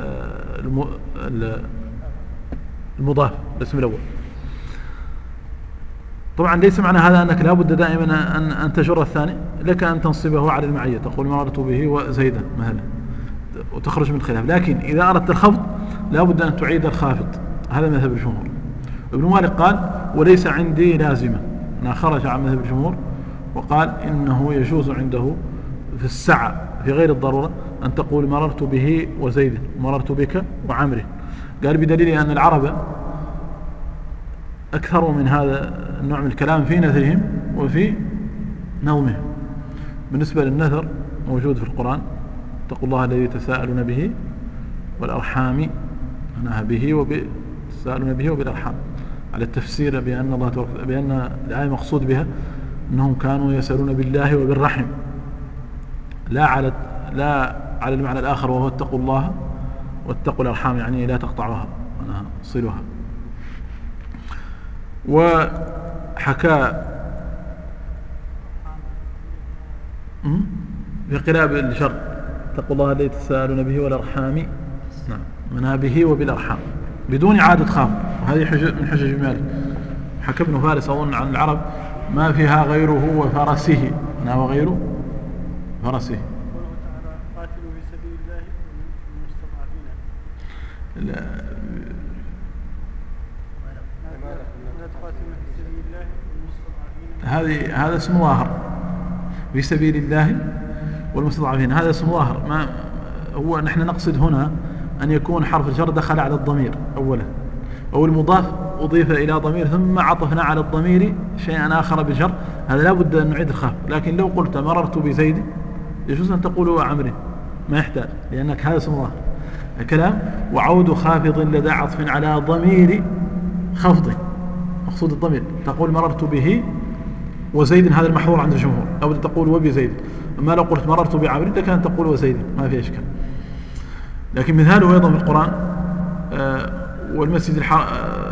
المضاف الاسم الأول. طبعا ليس معنى هذا أنك لا بد دائما أن تجر الثاني، لك أن تنصبه على المعية، تقول مررت به وزيدا مثلا وتخرج من الخلاف. لكن إذا أردت الخفض لا بد أن تعيد الخافض. هذا مذهب الجمهور. ابن مالك قال وليس عندي لازمة، أنا خرج عن مذهب الجمهور وقال إنه يجوز عنده في السعة في غير الضرورة أن تقول مررت به وزيد مررت بك وعمر. قال بدليل أن العرب أكثروا من هذا النوع من الكلام في نثرهم وفي نظمهم. بالنسبة للنثر موجود في القرآن اتقوا الله الذي تساءلون به والأرحام، معناها به وتساءلون به وبالأرحام، على التفسير بأن الآية مقصود بها أنهم كانوا يسألون بالله وبالرحم، لا على المعنى الآخر وهو اتقوا الله واتقوا الأرحام، يعني لا تقطعوها، معناها صلوها. وحكى في قراءة بالشر اتقوا الله الذي تساءلون به والأرحام، نعم، منها به وبالأرحام بدون إعادة خاف، وهذه من حجج مالك. حكى ابن فارس أظن عن العرب ما فيها غيره وفرسه، أنا وغير فرسه. قوله تعالى قاتلوا في سبيل الله المستضعفين، ولا تقاتلوا في سبيل الله المستضعفين، هذا اسم ظاهر، في سبيل الله والمستضعفين، هذا اسم ظاهر. ما هو نحن نقصد هنا أن يكون حرف الجر دخل على الضمير أولا، أو المضاف أضيف إلى ضمير ثم عطفنا على الضمير شيئا آخر بالجر، هذا لا بد أن نعيد الخاف. لكن لو قلت مررت بزيد يجوز أن تقول وعمر، ما يحتاج، لأنك هذا اسم ظاهر. الكلام وعود خافض لدى عطف على ضمير خفض، مقصود الضمير، تقول مررت به وزيد، هذا المحظور عند الجمهور، أو تقول وبزيد. أما لو قلت مررت بعمر لكان تقول وزيد، ما في إشكال. لكن مثاله أيضا في القرآن والمسجد الحرام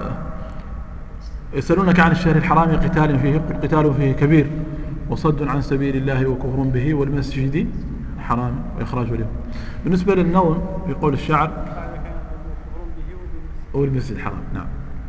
يسألونك عن الشهر الحرام قتال فيه، قل قتال فيه كبير وصد عن سبيل الله وكفر به والمسجد الحرام وإخراج له. بالنسبة للنظم في قول الشاعر والمسجد الحرام، نعم،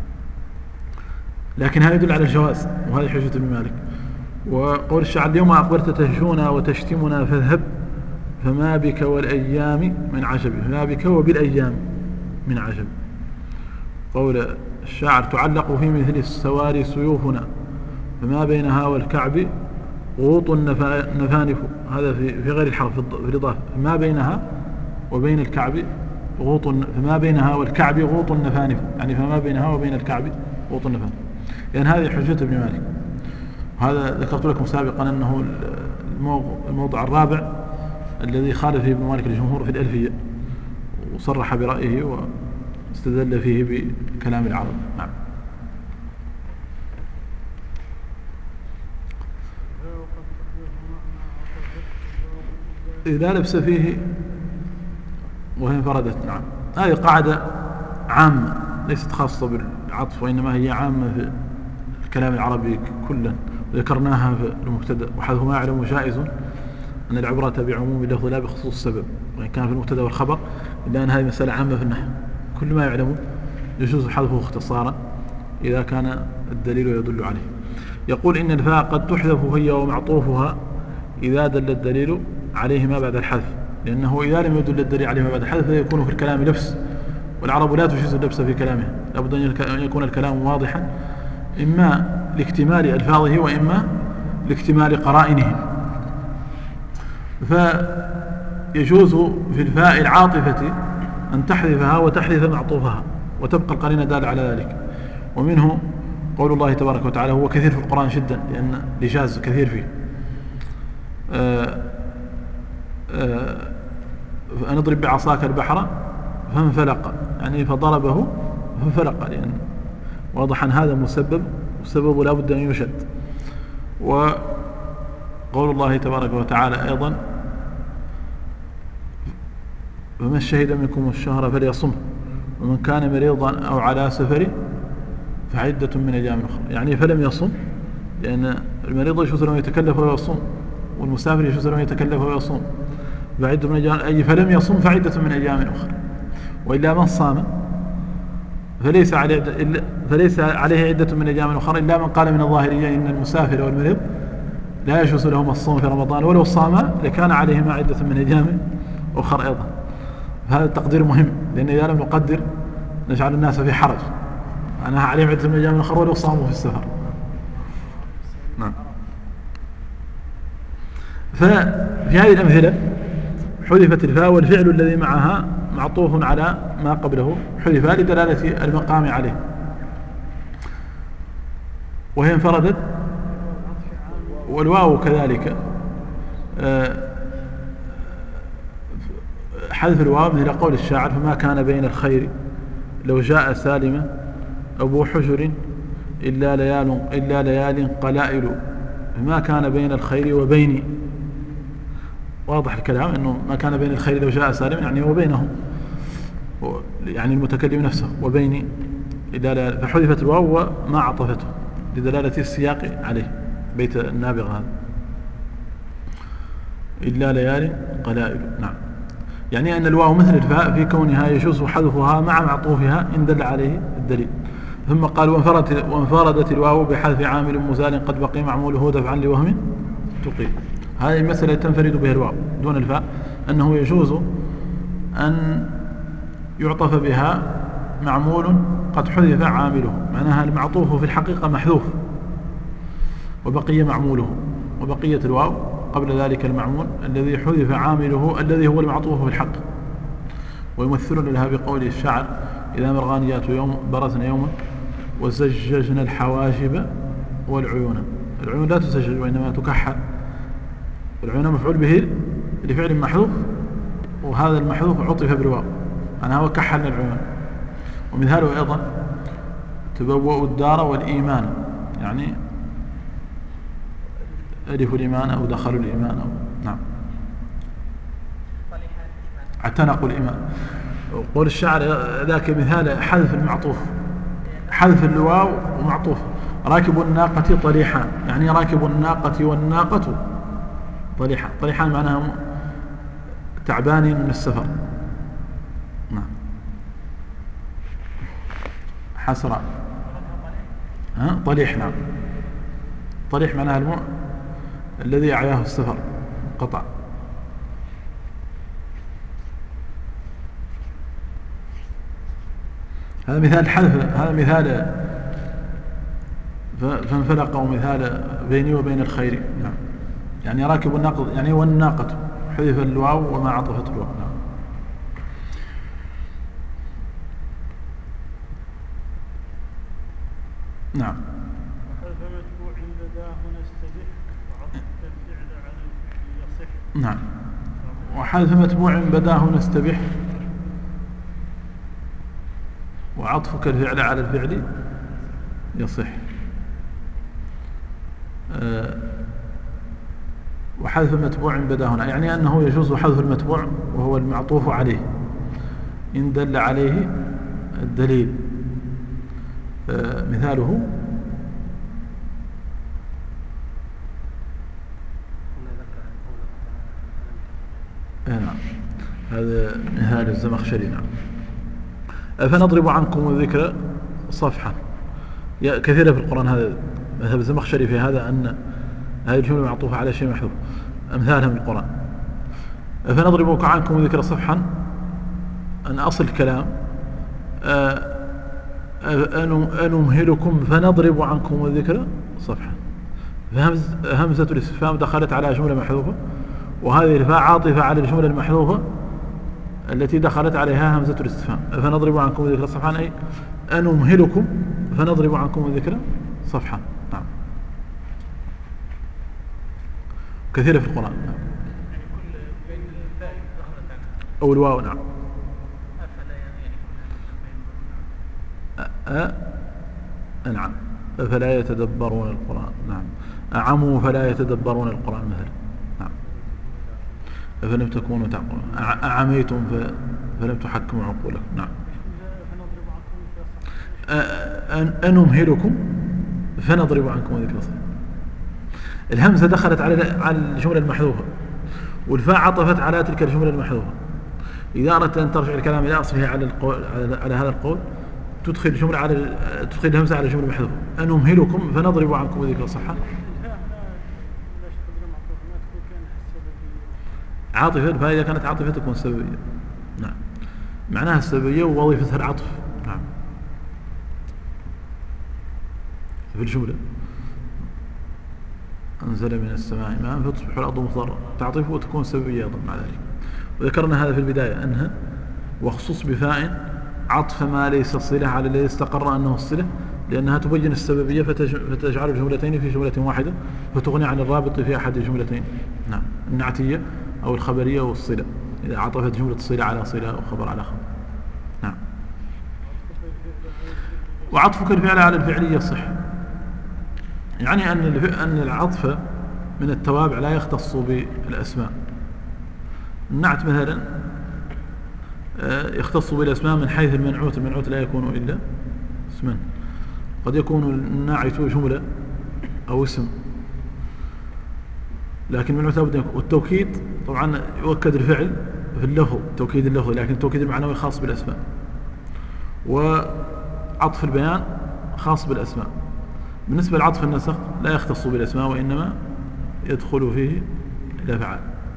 لكن هذا يدل على الجواز، وهذه حجة ابن مالك. وقول الشاعر اليوم أقبلت تهجونا وتشتمنا فاذهب فما بك والأيام من عجب، فما بك وبالأيام من عجب. قول الشاعر تعلق في مثل السواري سيوفنا فما بينها والكعب غوط النفانف، هذا في غير الحرف في الإضافة، فما بينها وبين الكعب غوط، فما بينها والكعب غوط النفانف، يعني فما بينها وبين الكعب غوط النفانف. لأن هذه حجة ابن مالك. هذا ذكرت لكم سابقا أنه الموضع الرابع الذي خالف فيه ابن مالك الجمهور في الألفية، وصرح برأيه واستدل فيه بكلام العرب. نعم. إذا لبس فيه وهي انفردت، نعم، هذه قاعدة عامة ليست خاصة بالعطف، وإنما هي عامة في الكلام العربي كلا، ذكرناها في المبتدأ. وحذف ما يعلم جائز، أن العبرة بعموم اللفظ لا بخصوص السبب، وإن كان في المبتدأ والخبر، إلا أن هذه مسألة عامة في النحو، كل ما يعلم يجوز حذفه اختصارا إذا كان الدليل يدل عليه. يقول إن الفاء قد تحذف هي ومعطوفها إذا دل الدليل عليه ما بعد الحذف، لأنه إذا لم يدل الدليل عليه ما بعد الحذف فيكون في الكلام لبس، والعرب لا تجيز اللبس في كلامها، لابد أن يكون الكلام واضحا، إما لاكتمال ألفاظه وإما لاكتمال قرائنه. فيجوز في الفاء العاطفة أن تحذفها وتحذف معطوفها وتبقى القرينة دالة على ذلك. ومنه قول الله تبارك وتعالى، هو كثير في القرآن جدا لأن الإجاز كثير فيه، أن اضرب بعصاك البحر فانفلق، يعني فضربه فانفلق، لأن واضحا هذا مسبب، والسبب لا بد أن يشد. وقول الله تبارك وتعالى أيضا، فمن شهد منكم الشهر فليصمه ومن كان مريضا أو على سفر فعدة من أيام أخرى، يعني فلم يصم، لأن المريض يجوز له يتكلف ويصوم، والمسافر يجوز له يتكلف ويصوم، فعدة من أيام، أي فلم يصم فعدة من أيام أخرى. وإلا من صام فليس عليه عدة من أيام أخرى، إلا من قال من الظاهرية إن المسافر والمريض لا يجوز لهم الصوم في رمضان، ولو صام لكان عليهما عدة من أيام أخرى أيضا. هذا التقدير مهم، لأن إذا لم نقدر نجعل الناس في حرج، أنا عليهم عدة من أيام أخرى ولو صاموا في السفر. نعم. ففي هذه الأمثلة حذفت الفاء، والفعل الذي معها معطوف على ما قبله حذف لدلالة المقام عليه، وهي انفردت. والواو كذلك حذف الواو مثل قول الشاعر فما كان بين الخير لو جاء سالما أبو حجر إلا ليال قلائل فما كان بين الخير وبيني. واضح الكلام أنه ما كان بين الخير لو جاء سالما يعني وبينه يعني المتكلم نفسه وبيني إلا ليال، فحذفت الواو وما عطفته لدلالة السياق عليه بيت النابغة هذا إلا ليال قلائل. نعم يعني أن الواو مثل الفاء في كونها يجوز حذفها مع معطوفها إن دل عليه الدليل. ثم قال وانفردت الواو بحذف عامل مزال قد بقي معموله دفعا لوهم تقيل. هذه المسألة تنفرد بها الواو دون الفاء، أنه يجوز أن يعطف بها معمول قد حذف عامله، معناها المعطوف في الحقيقة محذوف وبقي معموله، وبقية الواو قبل ذلك المعمول الذي حذف عامله الذي هو المعطوف في الحق. ويمثلون لها بقول الشاعر إذا مرغانيات يوم برزنا يوما وزججنا الحواجب والعيون. العيون لا تزجج وإنما تكحل، العيون مفعول به لفعل محذوف، وهذا المحذوف عطف بالواو أنا هو كحلنا العيون. ومثاله أيضا تبوأوا الدار والإيمان يعني ألفوا الإيمان أو دخلوا الإيمان أو نعم اعتنقوا الإيمان. قول الشاعر ذاك مثال حذف المعطوف، حذف الواو ومعطوف. راكب الناقة طليحان يعني راكب الناقة والناقة طليحان، طليحان معناها تعبان من السفر. نعم حسرة طليح. نعم طليح معناها الذي أعياه السفر قطع. هذا مثال حذف، هذا مثال فانفلق ومثال بيني وبين الخير. نعم يعني راكب الناقة يعني والناقة حذف الواو وما عطفت الواو. نعم نعم وحذف متبوع بداه نستبح وعطف الفعل على الفعل يصح. نعم وحذف متبوع بداه نستبح وعطفك الفعل على الفعل يصح. وحذف متبوع بداه هنا يعني أنه يجوز حذف المتبوع وهو المعطوف عليه إن دل عليه الدليل. مثاله نعم هذا مثال الزمخشري. نعم فنضرب عنكم الذكر صفحا كثيرة في القرآن. هذا مثل الزمخشري في هذا أن هذه الجملة معطوفة على شيء محذوف، أمثالها من القرآن. فنضرب عنكم الذكر صفحا أن أصل الكلام أنمهلكم فنضرب عنكم الذكر صفحا. همزة الاستفهام دخلت على جملة محذوفة، وهذه الفاء عاطفة على الجملة المحذوفة التي دخلت عليها همزة الاستفهام. فنضرب عنكم الذكر صفحا أي أنمهلكم فنضرب عنكم الذكر صفحا. نعم كثيرة في القرآن. نعم يعني كل بين الفاء دخلت عنها أو الواو. نعم أفلا يعني نعم أفلا يتدبرون القرآن. نعم أعموا فلا يتدبرون القرآن مثلا. نعم أفلم تكونوا تعقلون أعميتم فلم تحكموا عقولكم. نعم فنضرب عنكم أنمهلكم فنضرب عنكم ذكر صفحا. الهمزة دخلت على الجملة المحذوفة، والفاء عطفت على تلك الجملة المحذوفة. إذا أردت أن ترجع الكلام إلى أصله على هذا القول تدخل الهمزة على الجملة المحذوفة أنمهلكم فنضرب عنكم ذكر صفحا. عاطفة الفاء إذا كانت عاطفة تكون سببية. نعم معناها السببية ووظيفتها العطف. نعم في الجملة أنزل من السماء ماء فتصبح الأرض مخضرة تعطف وتكون سببية مع ذلك. وذكرنا هذا في البداية أنها وخصوص بفاء عطف ما ليس الصلة على الذي استقر أنه الصلة، لأنها تبين السببية فتجعل الجملتين في جملة واحدة فتغني عن الرابط في أحد الجملتين. نعم النعتية أو الخبرية أو الصلة. إذا عطفت جملة صلة على صلة وخبر على خبر. نعم. وعطفك الفعل على الفعل يصح، يعني أن العطف من التوابع لا يختص بالأسماء. النعت مثلا يختص بالأسماء من حيث المنعوت لا يكون إلا اسما، قد يكون الناعت جملة أو اسم، لكن المنعوت لابد. والتوكيد طبعا يؤكد الفعل في اللفظ، توكيد اللفظ، لكن التوكيد المعنوي خاص بالأسماء. وعطف البيان خاص بالأسماء. بالنسبة لعطف النسق لا يختص بالأسماء، وإنما يدخل فيه الأفعال.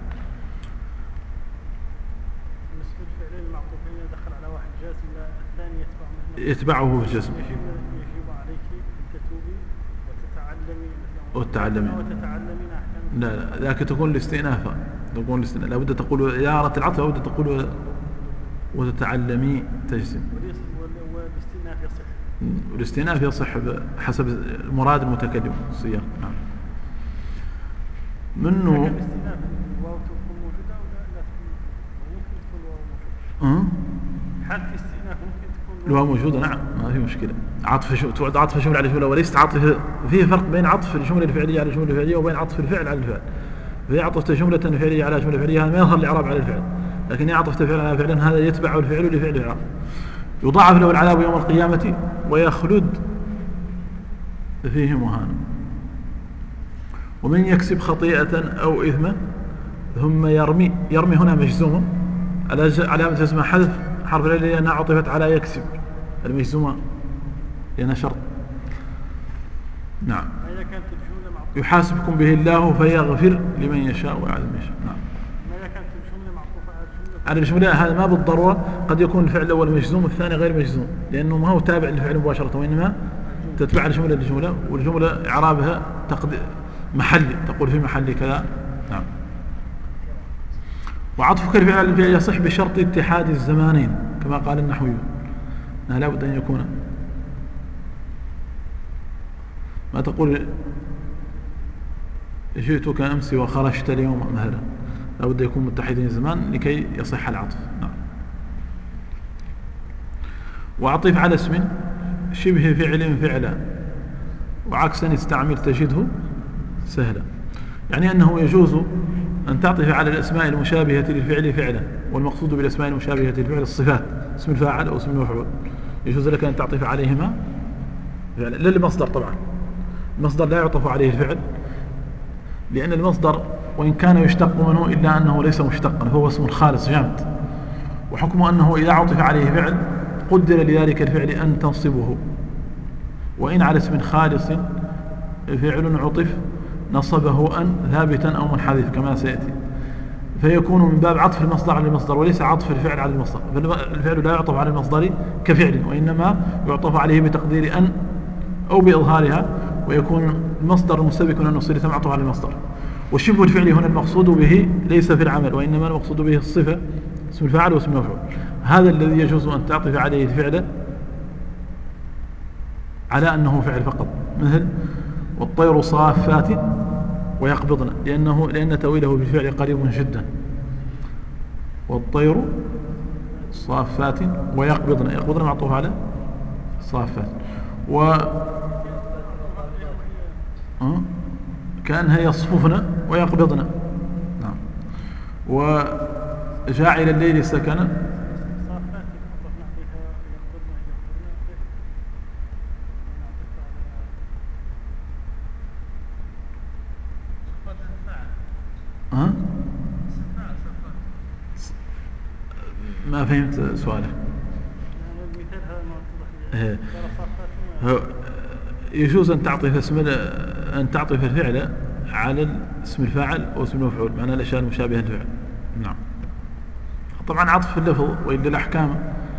بالنسبة للفعلين المعطوفين دخل على واحد جازم الثاني يتبعه في الجزم. يجب عليك تتوبي وتتعلمين أحكام. لا ذاك تكون الاستئناف، لابد تقول إذا أردت العطف لابد تقول وتتعلمي تجزم. والاستئناف يصح. والاستئناف يصح حسب مراد المتكلم الصياغة. نعم. منه الاستئناف الواو تكون موجودة ولا ممكن تكون الواو موجودة. حالة الاستئناف ممكن تكون الواو موجودة. نعم، ما في مشكلة. تعد عطف جملة على جملة، وليس عطف. فيه فرق بين عطف الجملة الفعلية على الجملة الفعلية وبين عطف الفعل على الفعل. فإذا عطفت جملة فعلية على جملة فعلية هذا ما يظهر الإعراب على الفعل، لكن إذا عطفت فعل على فعل هذا يتبع الفعل لفعل الإعراب. يضاعف له العذاب يوم القيامة ويخلد فيه مهانا. ومن يكسب خطيئة أو إثما ثم يرمي هنا مجزومة علامة جزمها حذف حرف العلة لأنها عطفت على يكسب المجزومة لأنها شرط. نعم. إذا كانت الجملة معطوفة يحاسبكم به الله فيغفر لمن يشاء ويعذب من يشاء. نعم. إذا كانت الجملة معطوفة على الجملة هذا ما بالضرورة، قد يكون الفعل الأول مجزوم والثاني غير مجزوم، لأنه ما هو تابع للفعل مباشرة، وإنما تتبع الجملة للجملة، والجملة إعرابها محلي، تقول في محل كذا. نعم. وعطفك الفعل على الفعل يصح بشرط اتحاد الزمانين كما قال النحويون، أنها لا بد أن يكون، ما تقول جئتك أمس وخرجت اليوم مثلا، لا بد يكون متحدين الزمان لكي يصح العطف. نعم. وعطف على اسم شبه فعل فعلا وعكسا استعمل تجده سهلا، يعني أنه يجوز أن تعطف على الأسماء المشابهة للفعل فعلا، والمقصود بالأسماء المشابهة للفعل الصفات، اسم الفاعل أو اسم المفعول، يجوز لك أن تعطف عليهما فعلا، لا المصدر. طبعا المصدر لا يعطف عليه الفعل، لأن المصدر وإن كان يشتق منه إلا أنه ليس مشتقا، فهو اسم خالص جامد، وحكمه أنه إذا عطف عليه فعل قدر لذلك الفعل أن تنصبه، وإن على اسم خالص فعل عطف نصبه أن ثابتا أو منحذف كما سيأتي، فيكون من باب عطف المصدر على المصدر وليس عطف الفعل على المصدر. فالفعل لا يعطف على المصدر كفعل، وإنما يعطف عليه بتقدير أن أو بإظهارها، ويكون المصدر المسبق أن نصير معطوف على المصدر. والشبه الفعلي هنا المقصود به ليس في العمل، وإنما المقصود به الصفة، اسم الفاعل واسم المفعول، هذا الذي يجوز أن تعطف عليه الفعل على أنه فعل فقط، مثل والطير صافات ويقبضن، لأن تأويله بالفعل قريب جدا. والطير صافات ويقبضن معطوف على صافات، كأنها يصففن ويقبضن. نعم. وجاعل الليل سكنا ما فهمت سؤاله. يجوز أن تعطف الفعل على اسم الفاعل أو اسم المفعول، معنى الأشياء المشابهة للفعل. نعم. طبعا عطف في اللفظ وإلا الأحكام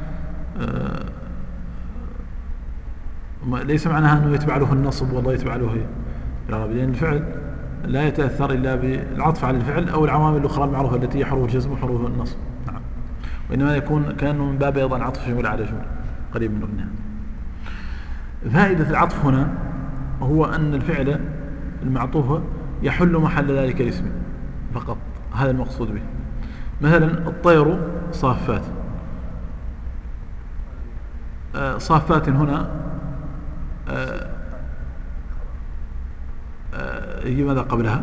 ليس معناها أنه يتبع له النصب والله يتبع له العربي، لأن الفعل لا يتأثر إلا بالعطف على الفعل أو العوامل الأخرى المعروفة التي هي حروف الجزم وحروف النصب. نعم. وإنما يكون كأنه من باب أيضا عطف جملة على جملة قريب من ابنها. فائدة العطف هنا هو أن الفعل المعطوف يحل محل ذلك الاسم فقط، هذا المقصود به. مثلا الطير صافات، صافات هنا هي ماذا قبلها؟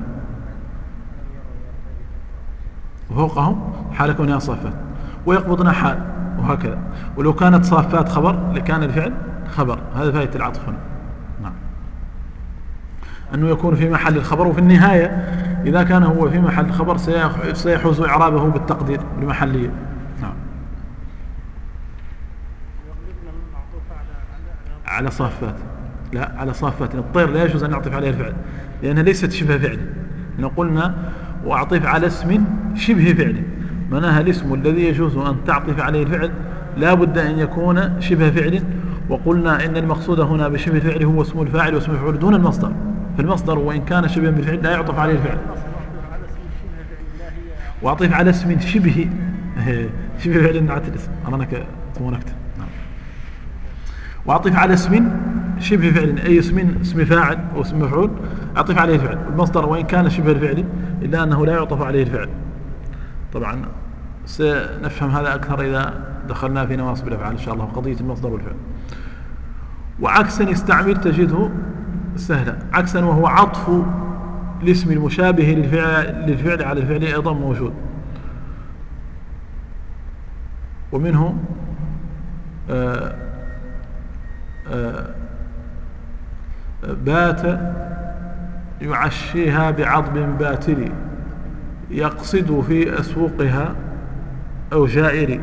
وفوقهم حال كونها صافات، ويقبضنا حال، وهكذا. ولو كانت صافات خبر لكان الفعل خبر. هذا فائدة العطف هنا. نعم، أنه يكون في محل الخبر، وفي النهاية إذا كان هو في محل الخبر سيحوز إعرابه بالتقدير لمحلية. نعم. على صافات، لا على صافات. الطير لا يجوز أن نعطف عليه الفعل لأنها ليست شبه فعل. قلنا وأعطف على اسم شبه فعل، معناها الاسم الذي يجوز أن تعطف عليه الفعل لا بد أن يكون شبه فعل. وقلنا إن المقصود هنا بشبه فعل هو اسم الفاعل واسم الفعل دون المصدر، فالمصدر وإن كان شبه بالفعل لا يعطف عليه الفعل. وأعطف على اسم شبه فعل نعت الاسم أرانك تمونكت. نعم. وأعطف على اسم شبه فعل أي اسم فاعل أو اسم مفعول أعطف عليه الفعل، والمصدر وإن كان شبه الفعل إلا أنه لا يعطف عليه الفعل. طبعا سنفهم هذا أكثر إذا دخلنا في نواصب الأفعال إن شاء الله، قضية المصدر والفعل. وعكسا استعمل تجده سهلا. عكسا وهو عطف الاسم المشابه للفعل على الفعل أيضا موجود. ومنه بات يعشيها بعضب باتر يقصد في أسوقها أو جائر.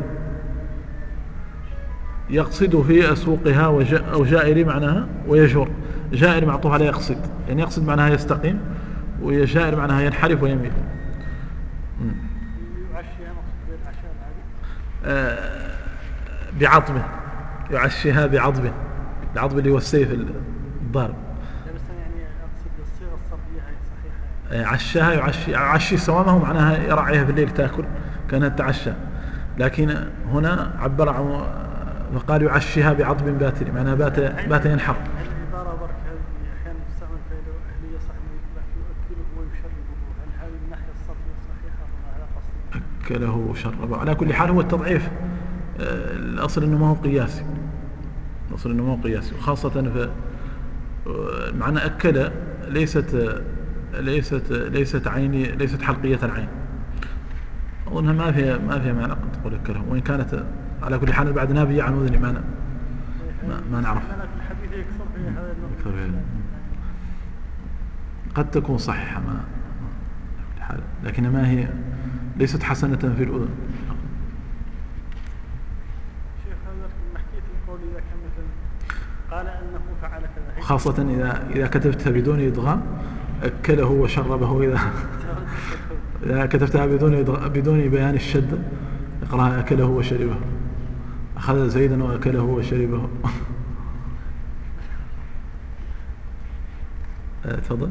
يقصد في أسوقها أو جائر معناها ويجر. جائر معطوف على يقصد، يعني يقصد معناها يستقيم، وجائر معناها ينحرف ويميل. بعضبه، يعشيها بعضبه، العضب اللي هو السيف الضارب. عشاها يعشي صوامه معناها يرعيها في الليل تأكل كانها تعشى، لكن هنا عبر عن فقال يعشيها بعضب باتر معناها بات ينحر. العبارة برك هذه أحيانا تستعمل في أهلية صحيح يؤكله ويشربه، هل هذه من ناحية الصرفية صحيحة ولا على قصد؟ أكله وشربه. على كل حال هو التضعيف الأصل أنه ما هو قياسي، الأصل أنه ما هو قياسي، وخاصة في معنى أكل ليست عيني، ليست حلقية العين. أظنها ما فيها معنى قد تقول أكله، وإن كانت على كل حال بعد نابية عن وذن معنى ما نعرف. قد تكون صحيحة ما لكن ما هي ليست حسنة في الأذن. شيخ هذا محكية القول إذا كان مثلا قال أنه فعل كذا، خاصة إذا كتبتها بدون إدغام أكله وشربه، إذا كتبتها بدون بيان الشدة اقرأها أكله وشربه، أخذ زيدا وأكله وشربه. تفضل.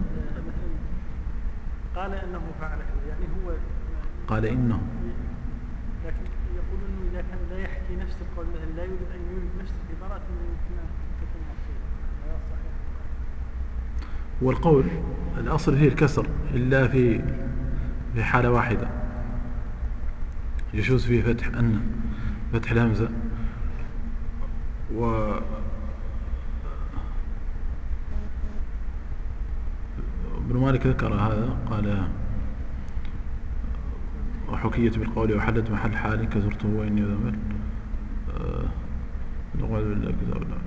قال إنه فعل كذا، يعني هو قال إنه، لكن يقول إنه إذا كان لا يحكي نفس القول مثلا لا يريد أن يريد نفس العبارات يمكن أن تكون مقصودة. لا صحيح. والقول الأصل فيه الكسر إلا في حالة واحدة يجوز فيه فتح الهمزة. ابن مالك ذكر هذا، قال وحكيت بالقول وحلت محل حال كثرته وإني ذمل نقعد بالله كتاب الله.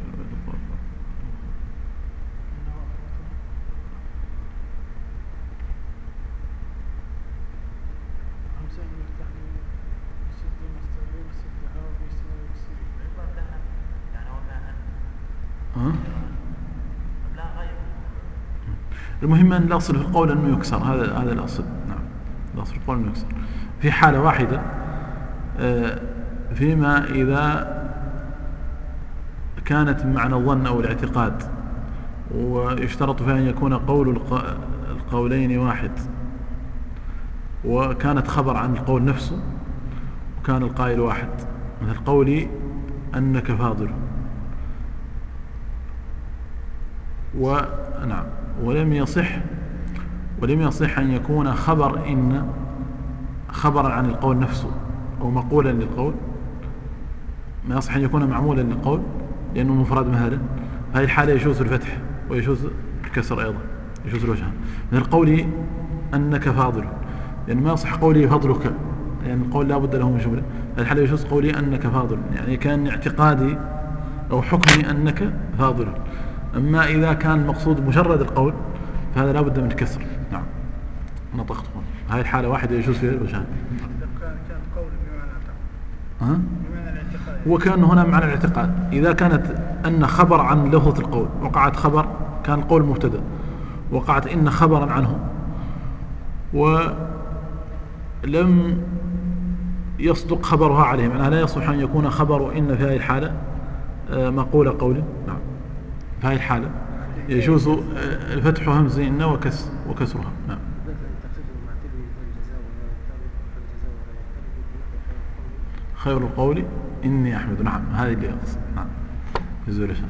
المهم أن الأصل في القول أنه يكسر، هذا الأصل. نعم، الأصل في القول أنه يكسر في حالة واحدة، فيما إذا كانت معنى الظن أو الاعتقاد، ويشترط فيها أن يكون قول القولين واحد، وكانت خبر عن القول نفسه، وكان القائل واحد، مثل قولي أنك فاضل. ونعم، ولم يصح أن يكون خبر خبرا عن القول نفسه أو مقولا للقول، ما يصح أن يكون معمولا للقول لأنه مفرد مهلا، هذه الحالة يجوز الفتح ويجوز الكسر أيضا، يجوز الوجه. مثل قولي أنك فاضل، يعني ما يصح قولي فضلك، يعني القول لا بد له من جملة، هذه الحالة يجوز قولي أنك فاضل، يعني كان اعتقادي أو حكمي أنك فاضل. أما إذا كان المقصود مجرد القول فهذا لا بد من الكسر. نعم نطقت هذه الحالة واحدة يجوز فيها الوجهان. كان قول بمعنى الاعتقاد، وكان هنا معنى الاعتقاد. إذا كانت أن خبر عن لفظة القول وقعت خبر، كان القول مبتدا، وقعت إن خبرا عنه ولم يصدق خبرها عليه، معناها لا يصح أن يكون خبر إن في هذه الحالة مقول قول. نعم في هذه الحالة يجوز فتح همز إن وكسرها. نعم. خير القول إني أحمد. نعم هذه اللي يقصد. نعم يزول شان.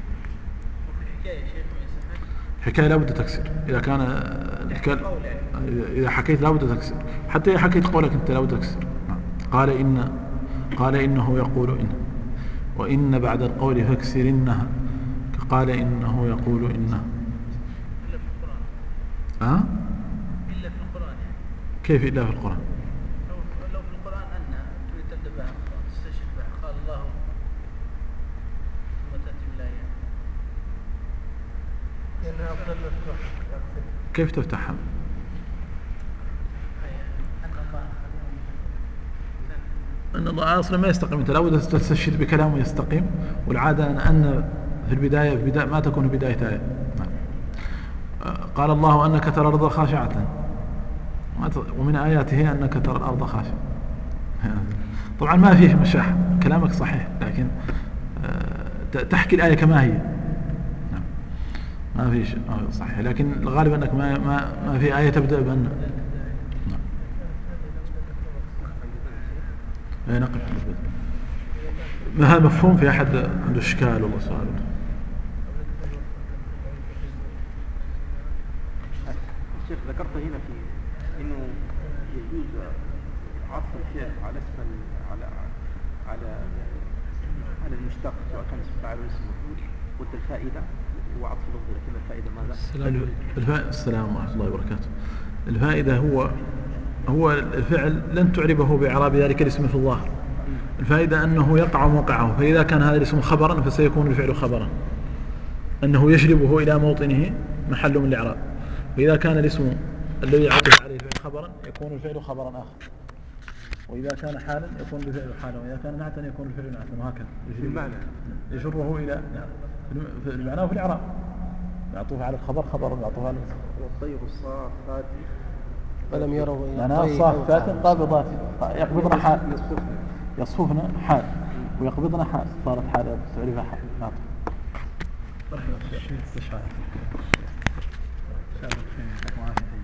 حكاية لا بد تكسر إذا كان إذا حكيت لا بد تكسر، حتى إذا حكيت قولك أنت لا بد تكسر. نعم. قال إنه يقول إن، وإن بعد القول فاكسر إنها، قال إنه يقول إنه. إلا في القرآن. إلا في القرآن يعني. كيف إلا في القرآن؟ لو في القرآن أن تريد تبدأ بها تستشهد بها، قال الله ثم تأتي بالآية. لأنها أفضل مفتوحة. كيف تفتحها؟ أن الله أصلا ما يستقيم، أنت لابد تستشهد بكلامه يستقيم، والعادة أن في البداية ما تكون بداية آية. قال الله أنك ترى الأرض خاشعة، ومن آياته أنك ترى الأرض خاشعة. طبعا ما فيه مشاحة، كلامك صحيح، لكن تحكي الآية كما هي. ما فيش صحيح، لكن الغالب أنك ما في آية تبدأ بأن. نقف. هذا مفهوم؟ في أحد عنده إشكال والله سؤال؟ الشيخ ذكرت هنا في إنه يجوز عطف الفعل على اسم على المشتق، سواء كان اسم فاعل أو اسم مفعول. قلت الفائدة هو عطف لفظي، لكن الفائدة ماذا؟ السلام ورحمة الله وبركاته. الفائدة هو الفعل لن تعربه بإعراب ذلك الاسم في الظاهر. الفائدة أنه يقع موقعه، فإذا كان هذا الاسم خبرا فسيكون الفعل خبرا، أنه يجلبه إلى موطنه محل من الإعراب. وإذا كان الاسم الذي يعطف عليه الفعل خبرا يكون الفعل خبرا آخر، وإذا كان حالا يكون الفعل حالا، وإذا كان نعتا يكون الفعل نعتا، وهكذا يجره إلى في المعنى وفي الإعراب. يعطف على الخبر خبر، ويعطف على والطير الصافات فلم يروا معناها الصافات قابضات، يقبضن حال، يصففن حال، ويقبضن حال، صارت حال تعرفها حال. نعم.